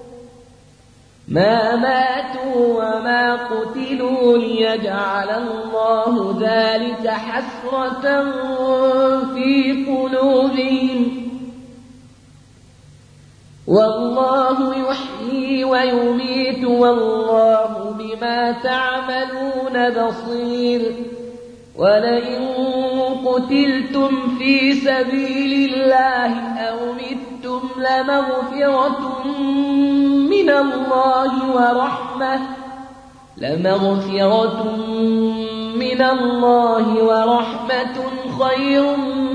S1: ما ماتوا وما قتلوا ليجعل الله ذلك حسرة في قلوبهم والله يحيي ويميت والله بما تعملون بصير. ولئن قتلتم في سبيل الله أو متم لمغفرة من الله ورحمة لمغفرة من الله ورحمة خير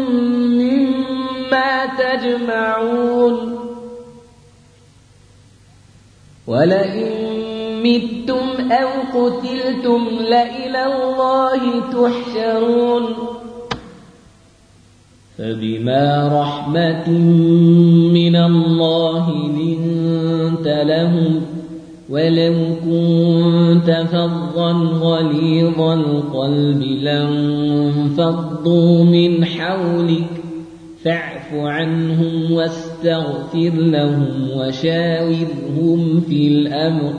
S1: مما تجمعون. ولئن متم أو قتلتم لإلى الله تحشرون. فبما رحمة من الله لنت لهم ولو كنت فظا غليظ القلب لانفضوا من حولك فاعف عنهم واستغفر لهم وشاورهم في الأمر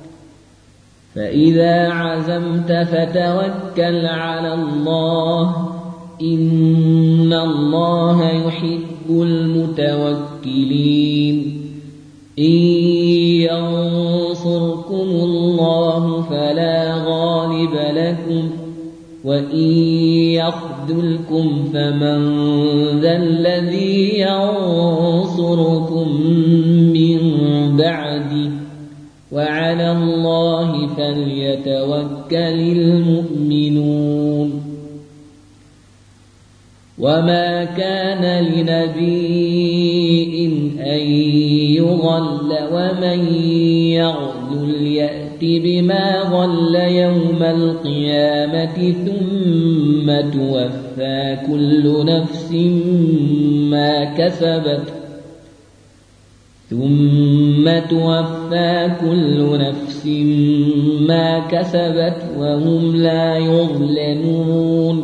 S1: فإذا عزمت فتوكل على الله إن الله يحب المتوكلين. إن ينصركم الله فلا غالب لكم وإن يخذلكم فمن ذا الذي ينصركم من بعده وعلى الله فليتوكل المؤمنون. وما كان لنبي أن يغل ومن يغل يأت بما غل يوم القيامة ثم توفى كل نفس ما كسبت ثم توفى كل نفس ما كسبت وهم لا يظلمون.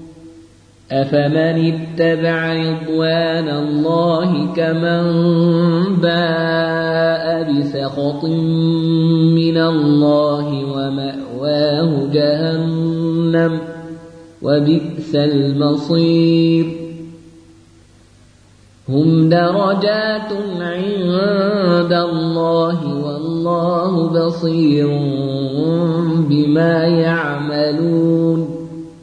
S1: أفمن اتبع رضوان الله كمن باء بسخط من الله ومأواه جهنم وبئس المصير. هم درجات عند الله والله بصير بما يعملون.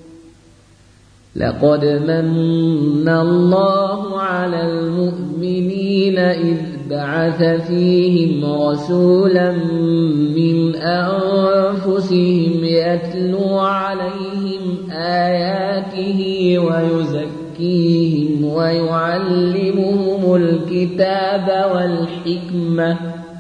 S1: لقد من الله على المؤمنين إذ بعث فيهم رسولا من أنفسهم يتلو عليهم آياته ويزكيهم ويعلمهم الكتاب والحكمة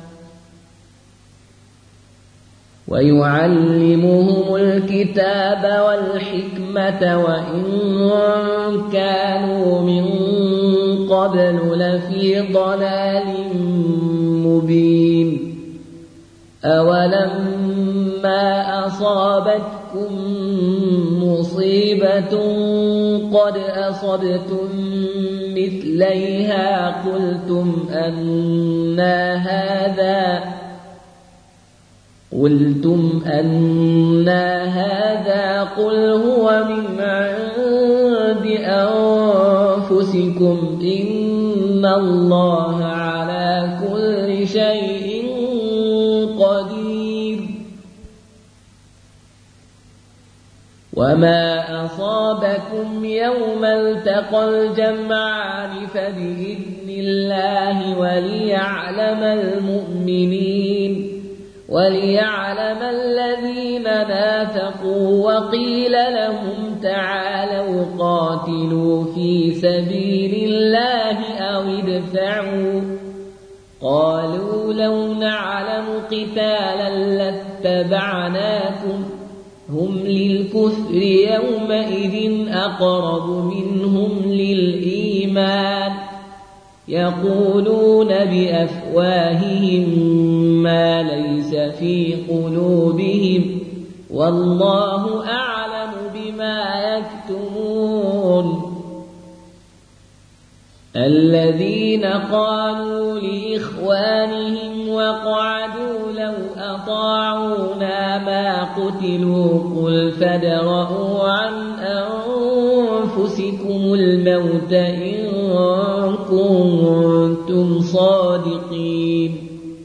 S1: ويعلمهم الكتاب والحكمة وإن كانوا من قبل لفي ضلال مبين. أولما أصابتكم مصيبة قد أصبتم مثليها قلتم أنى هذا قلتم أنى هذا قل هو من عند أنفسكم إن الله على كل شيء قدير. وما أصابكم يوم التقى الجمعان فبإذن الله وليعلم المؤمنين وليعلم الذين نافقوا وقيل لهم تعالوا قاتلوا في سبيل الله أو ادفعوا قالوا لو نعلم قتالا لاتبعناكم هم للكفر يومئذ أقرب منهم للإيمان يقولون بأفواههم ما ليس في قلوبهم والله أعلم بما يكتمون الذين قالوا لإخوانهم وقعدوا لو أطاعونا ما قتلوا قل فادرءوا عن أنفسكم الموت إن كنتم صادقين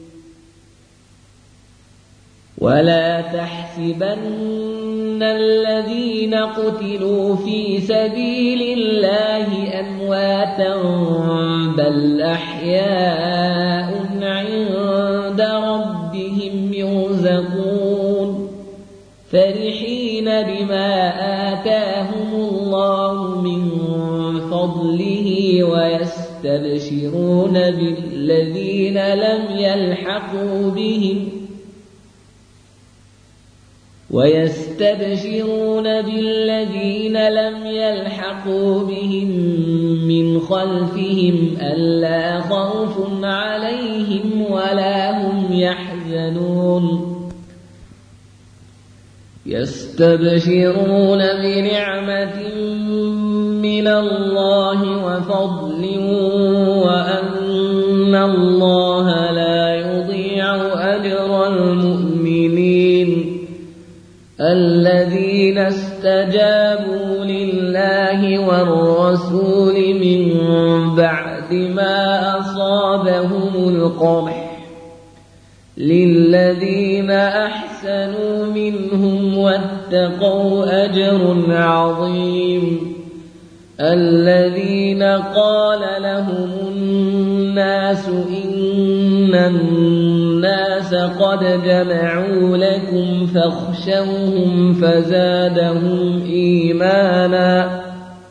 S1: ولا تحسبن الذين قتلوا في سبيل الله أمواتا بل أحياء عند ربهم يرزقون فرحين بما آتاهم الله من فضله ويستبشرون بالذين لم يلحقوا بهم ويستبشرون بالذين لم يلحقوا بهم من خلفهم ألا خوف عليهم ولا هم يحزنون يستبشرون بنعمة من الله وفضل وأن الله لا يضيع أجر المؤمنين الذين استجابوا لله والرسول من بعد ما أصابهم القرح للذين أحسنوا منهم واتقوا أجر عظيم الذين قال لهم الناس إن الناس قد جمعوا لكم فاخشوهم فزادهم إيمانا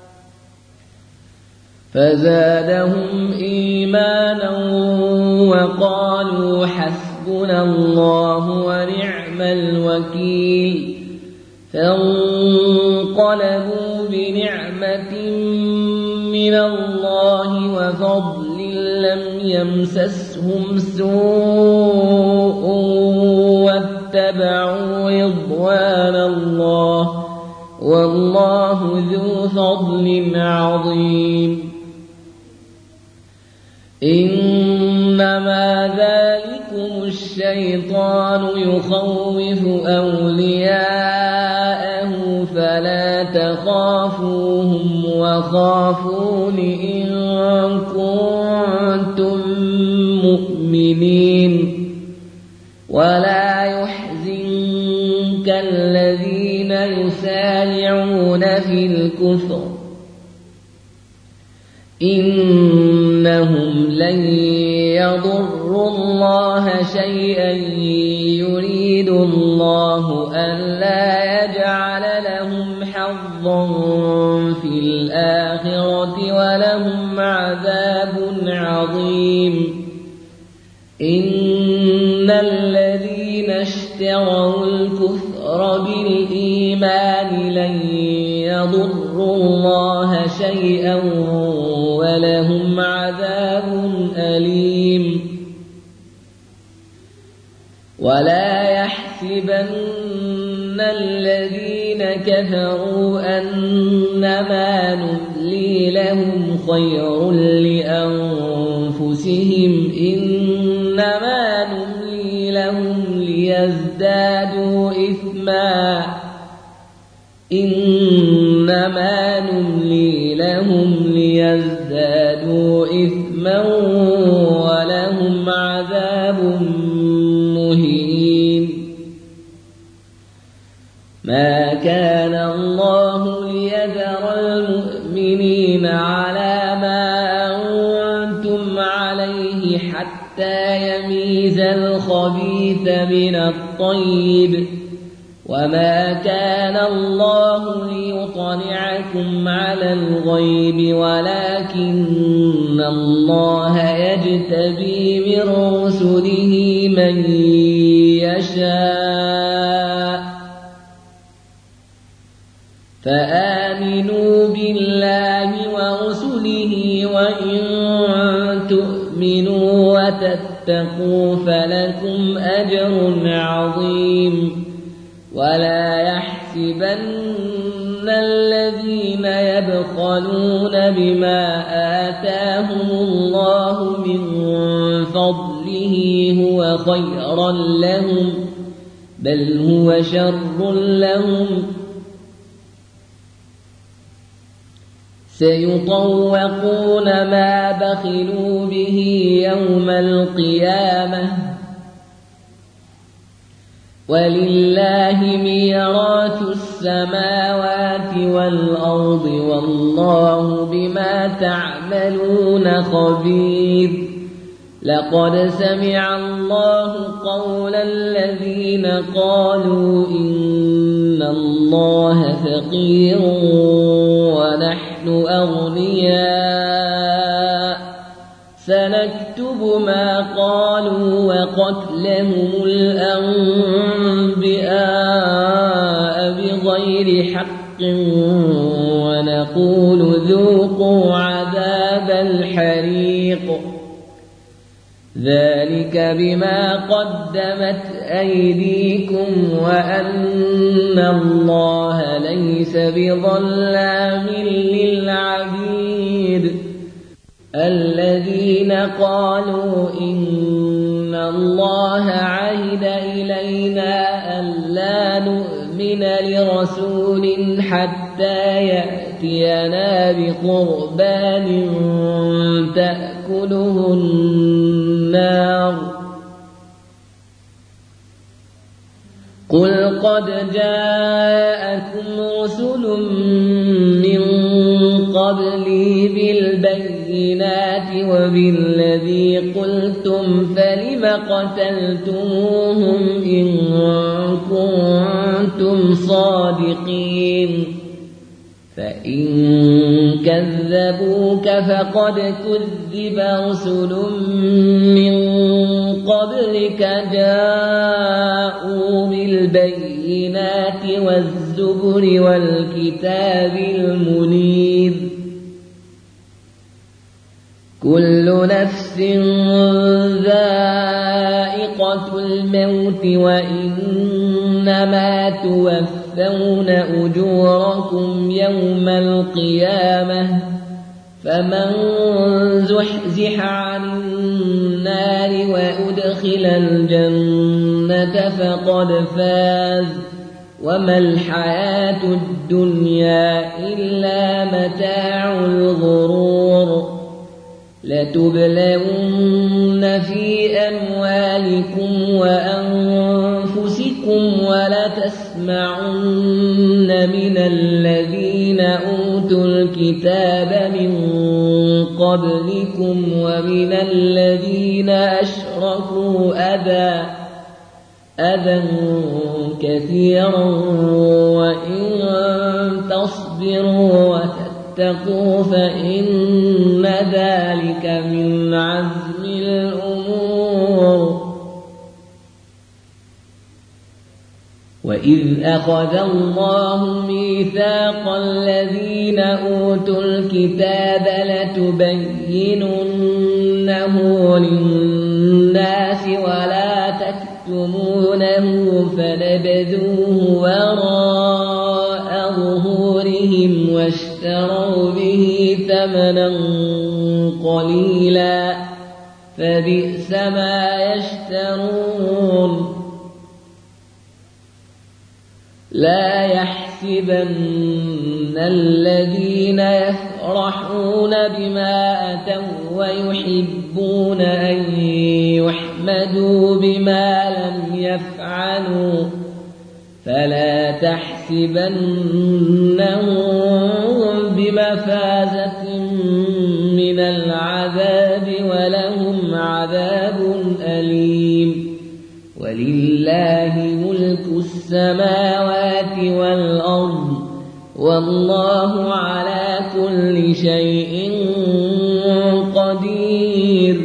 S1: فزادهم إيمانا وقالوا حسبنا الله ونعم الوكيل فانقلبوا بنعمة من الله وفضل لم يمسسهم سوء واتبعوا رضوان الله والله ذو فضل عظيم إنما ذلكم الشيطان يخوف أولياءه فلا تخافوهم وخافون إن كنتم مؤمنين ولا يحزنك الذين يسارعون في الكفر إنهم لن يضروا الله شيئا يريد الله ألا يجعل لهم حظا في الآخرة ولهم عذاب عظيم إن الذين اشتروا الكفر بالإيمان لن يضروا الله شيئا ولهم عذاب أليم ولا يحسبن الذين كفروا أنما نملي لهم خير لأنفسهم إنما نملي لهم ليزدادوا إثما إنما نملي لهم ليزدادوا إثما ولهم عذاب مهين ما كان الله ليذر المؤمنين على ما أنتم عليه حتى يميز الخبيث من الطيب وما كان الله ليطلعكم على الغيب ولكن الله يجتبي من رسله من يشاء فآمنوا بالله ورسله وإن تؤمنوا وتتقوا فلكم أجر عظيم ولا يحسبن الذين يبخلون بما آتاهم الله من فضله هو خيرا لهم بل هو شر لهم سيطوقون ما بخلوا به يوم القيامة ولله ميراث السماوات والأرض والله بما تعملون خبير لقد سمع الله قول الذين قالوا إن الله فقير ونحن أغنياء سنكتب ما قالوا وقتلهم الأنبياء بغير حق ونقول ذوقوا عذاب الحريق ذلك بما قدمت أيديكم وأن الله ليس بظلام للعبيد الذين قالوا إن الله عهد إلينا ألا نؤمن لرسول حتى يأتينا بقربان تأكله النار قل قد جاءكم رسل من قبلي بالبينات وبالذي قلتم فلم قتلتموهم إن كنتم صادقين فإن كذبوك فقد كذب رسل من قبلك جاءوا بالبينات والزبر والكتاب المنير كل نفس ذائقة الموت وإنما توفون أجوركم يوم القيامة فمن زحزح عن النار وأدخل الجنة فقد فاز وما الحياة الدنيا إلا متاع الغرور لتبلون في أموالكم وأنفسكم ولتسمعن من الذين أوتوا الكتاب من قبلكم ومن الذين أشركوا أذى أذى كثيرا وإن تصبروا وتتقوا فإن ذلك من عزم الأمور وإذ أخذ الله ميثاق الذين أوتوا الكتاب لتبيننه للناس ولا تكتمونه فنبذوه وراء ظهورهم واشتروا به ثمنا قليلا فبئس ما يشترون لا يحسبن الذين يفرحون بما أتوا ويحبون أن يحمدوا بما لم يفعلوا فلا تحسبنهم بمفازة من العذاب ولهم عذاب أليم ولله ملك السماوات والأرض والله على كل شيء قدير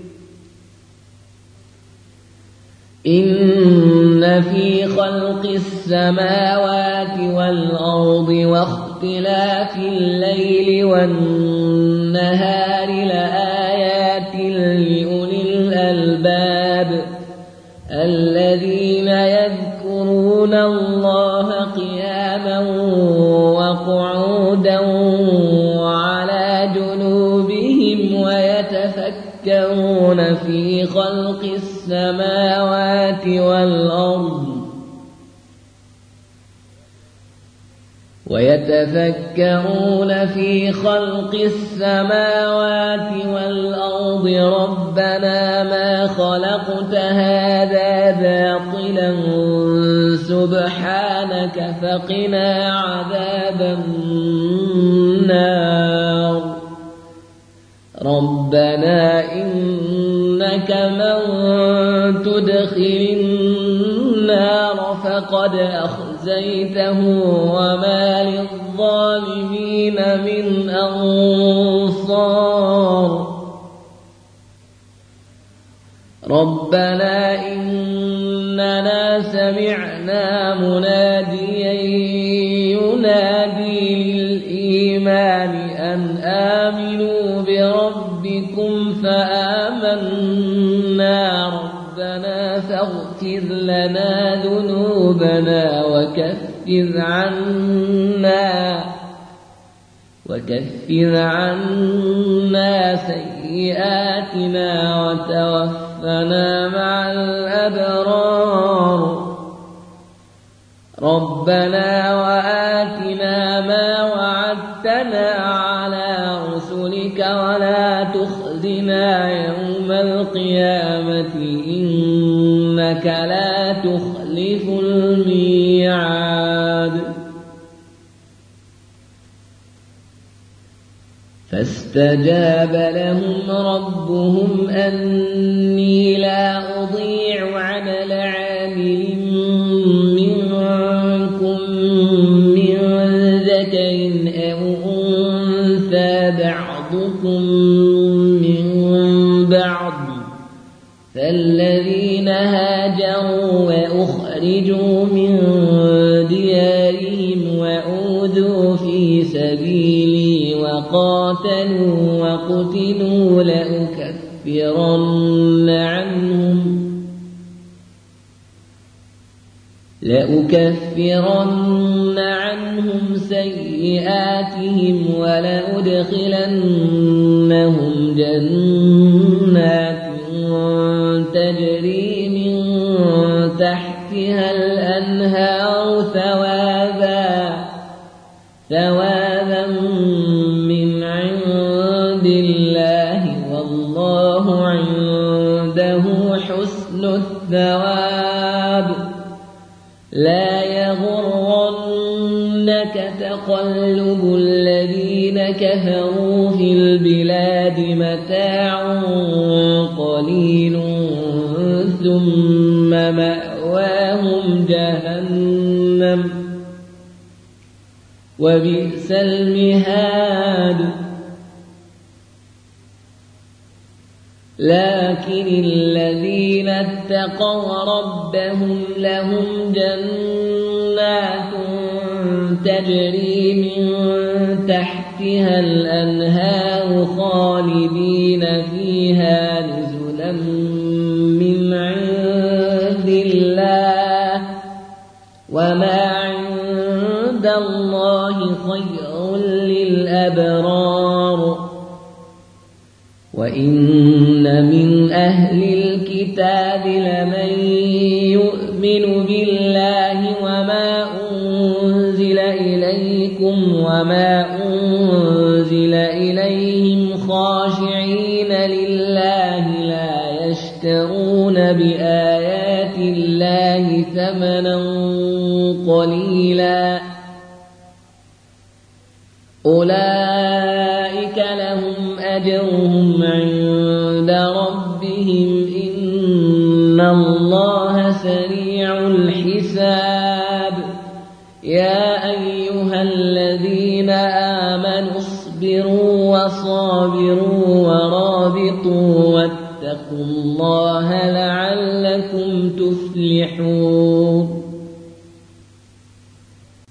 S1: إن في خلق السماوات والأرض واختلاف الليل والنهار لآيات الألباب الذين يذكرون الله قياما وقعودا وعلى جنوبهم ويتفكرون في خلق السماوات والأرض ويتفكرون في خلق السماوات والأرض ربنا ما خلقت هذا باطلا سبحانك فقنا عذاب النار ربنا إنك من تدخل النار فقد أخزيته وما للظالمين من أنصار ربنا إننا سمعنا مناديا ينادي للإيمان أن آمنوا بربكم فآمنا ربنا فاغفر لنا ذنوبنا وكفر عنا وكفر عنا سيئاتنا وتوفنا مع الأبرار ربنا وآتنا ما وعدتنا على رسلك ولا تخزنا يوم القيامة إنك لا تخلف الميعاد فاستجاب لهم ربهم أني لا أضيع عمل عامل منكم من ذكر أو أنثى بعضكم من بعض فالذين هاجروا وأخرجوا من ديارهم وأوذوا في سبيلي وقاتلوا وقتلوا لأكفرن عنهم لأكفرن عنهم سيئاتهم ولأدخلنهم جنات تجري من تحتها الأنهار ثوابا ثوابا من عند الله والله عنده حسن الثواب لا يغرنك تقلب الذين كفروا في البلاد متاع قليل ثم مأواهم جهنم وبئس المهاد لكن الذين اتقوا ربهم لهم جنات تجري من تحتها الأنهار خالدين فيها نزلا من عند الله وما عند الله خير للأبرار وإن من أهل الكتاب لمن يؤمن بالله وما أنزل إليكم وما أنزل إليهم خاشعين لله لا يشترون بآيات الله ثمنا قليلا أولئك لهم أجرهم عند ربهم إن الله سريع الحساب يا أيها الذين آمنوا اصبروا وصابروا ورابطوا واتقوا الله لعلكم تفلحون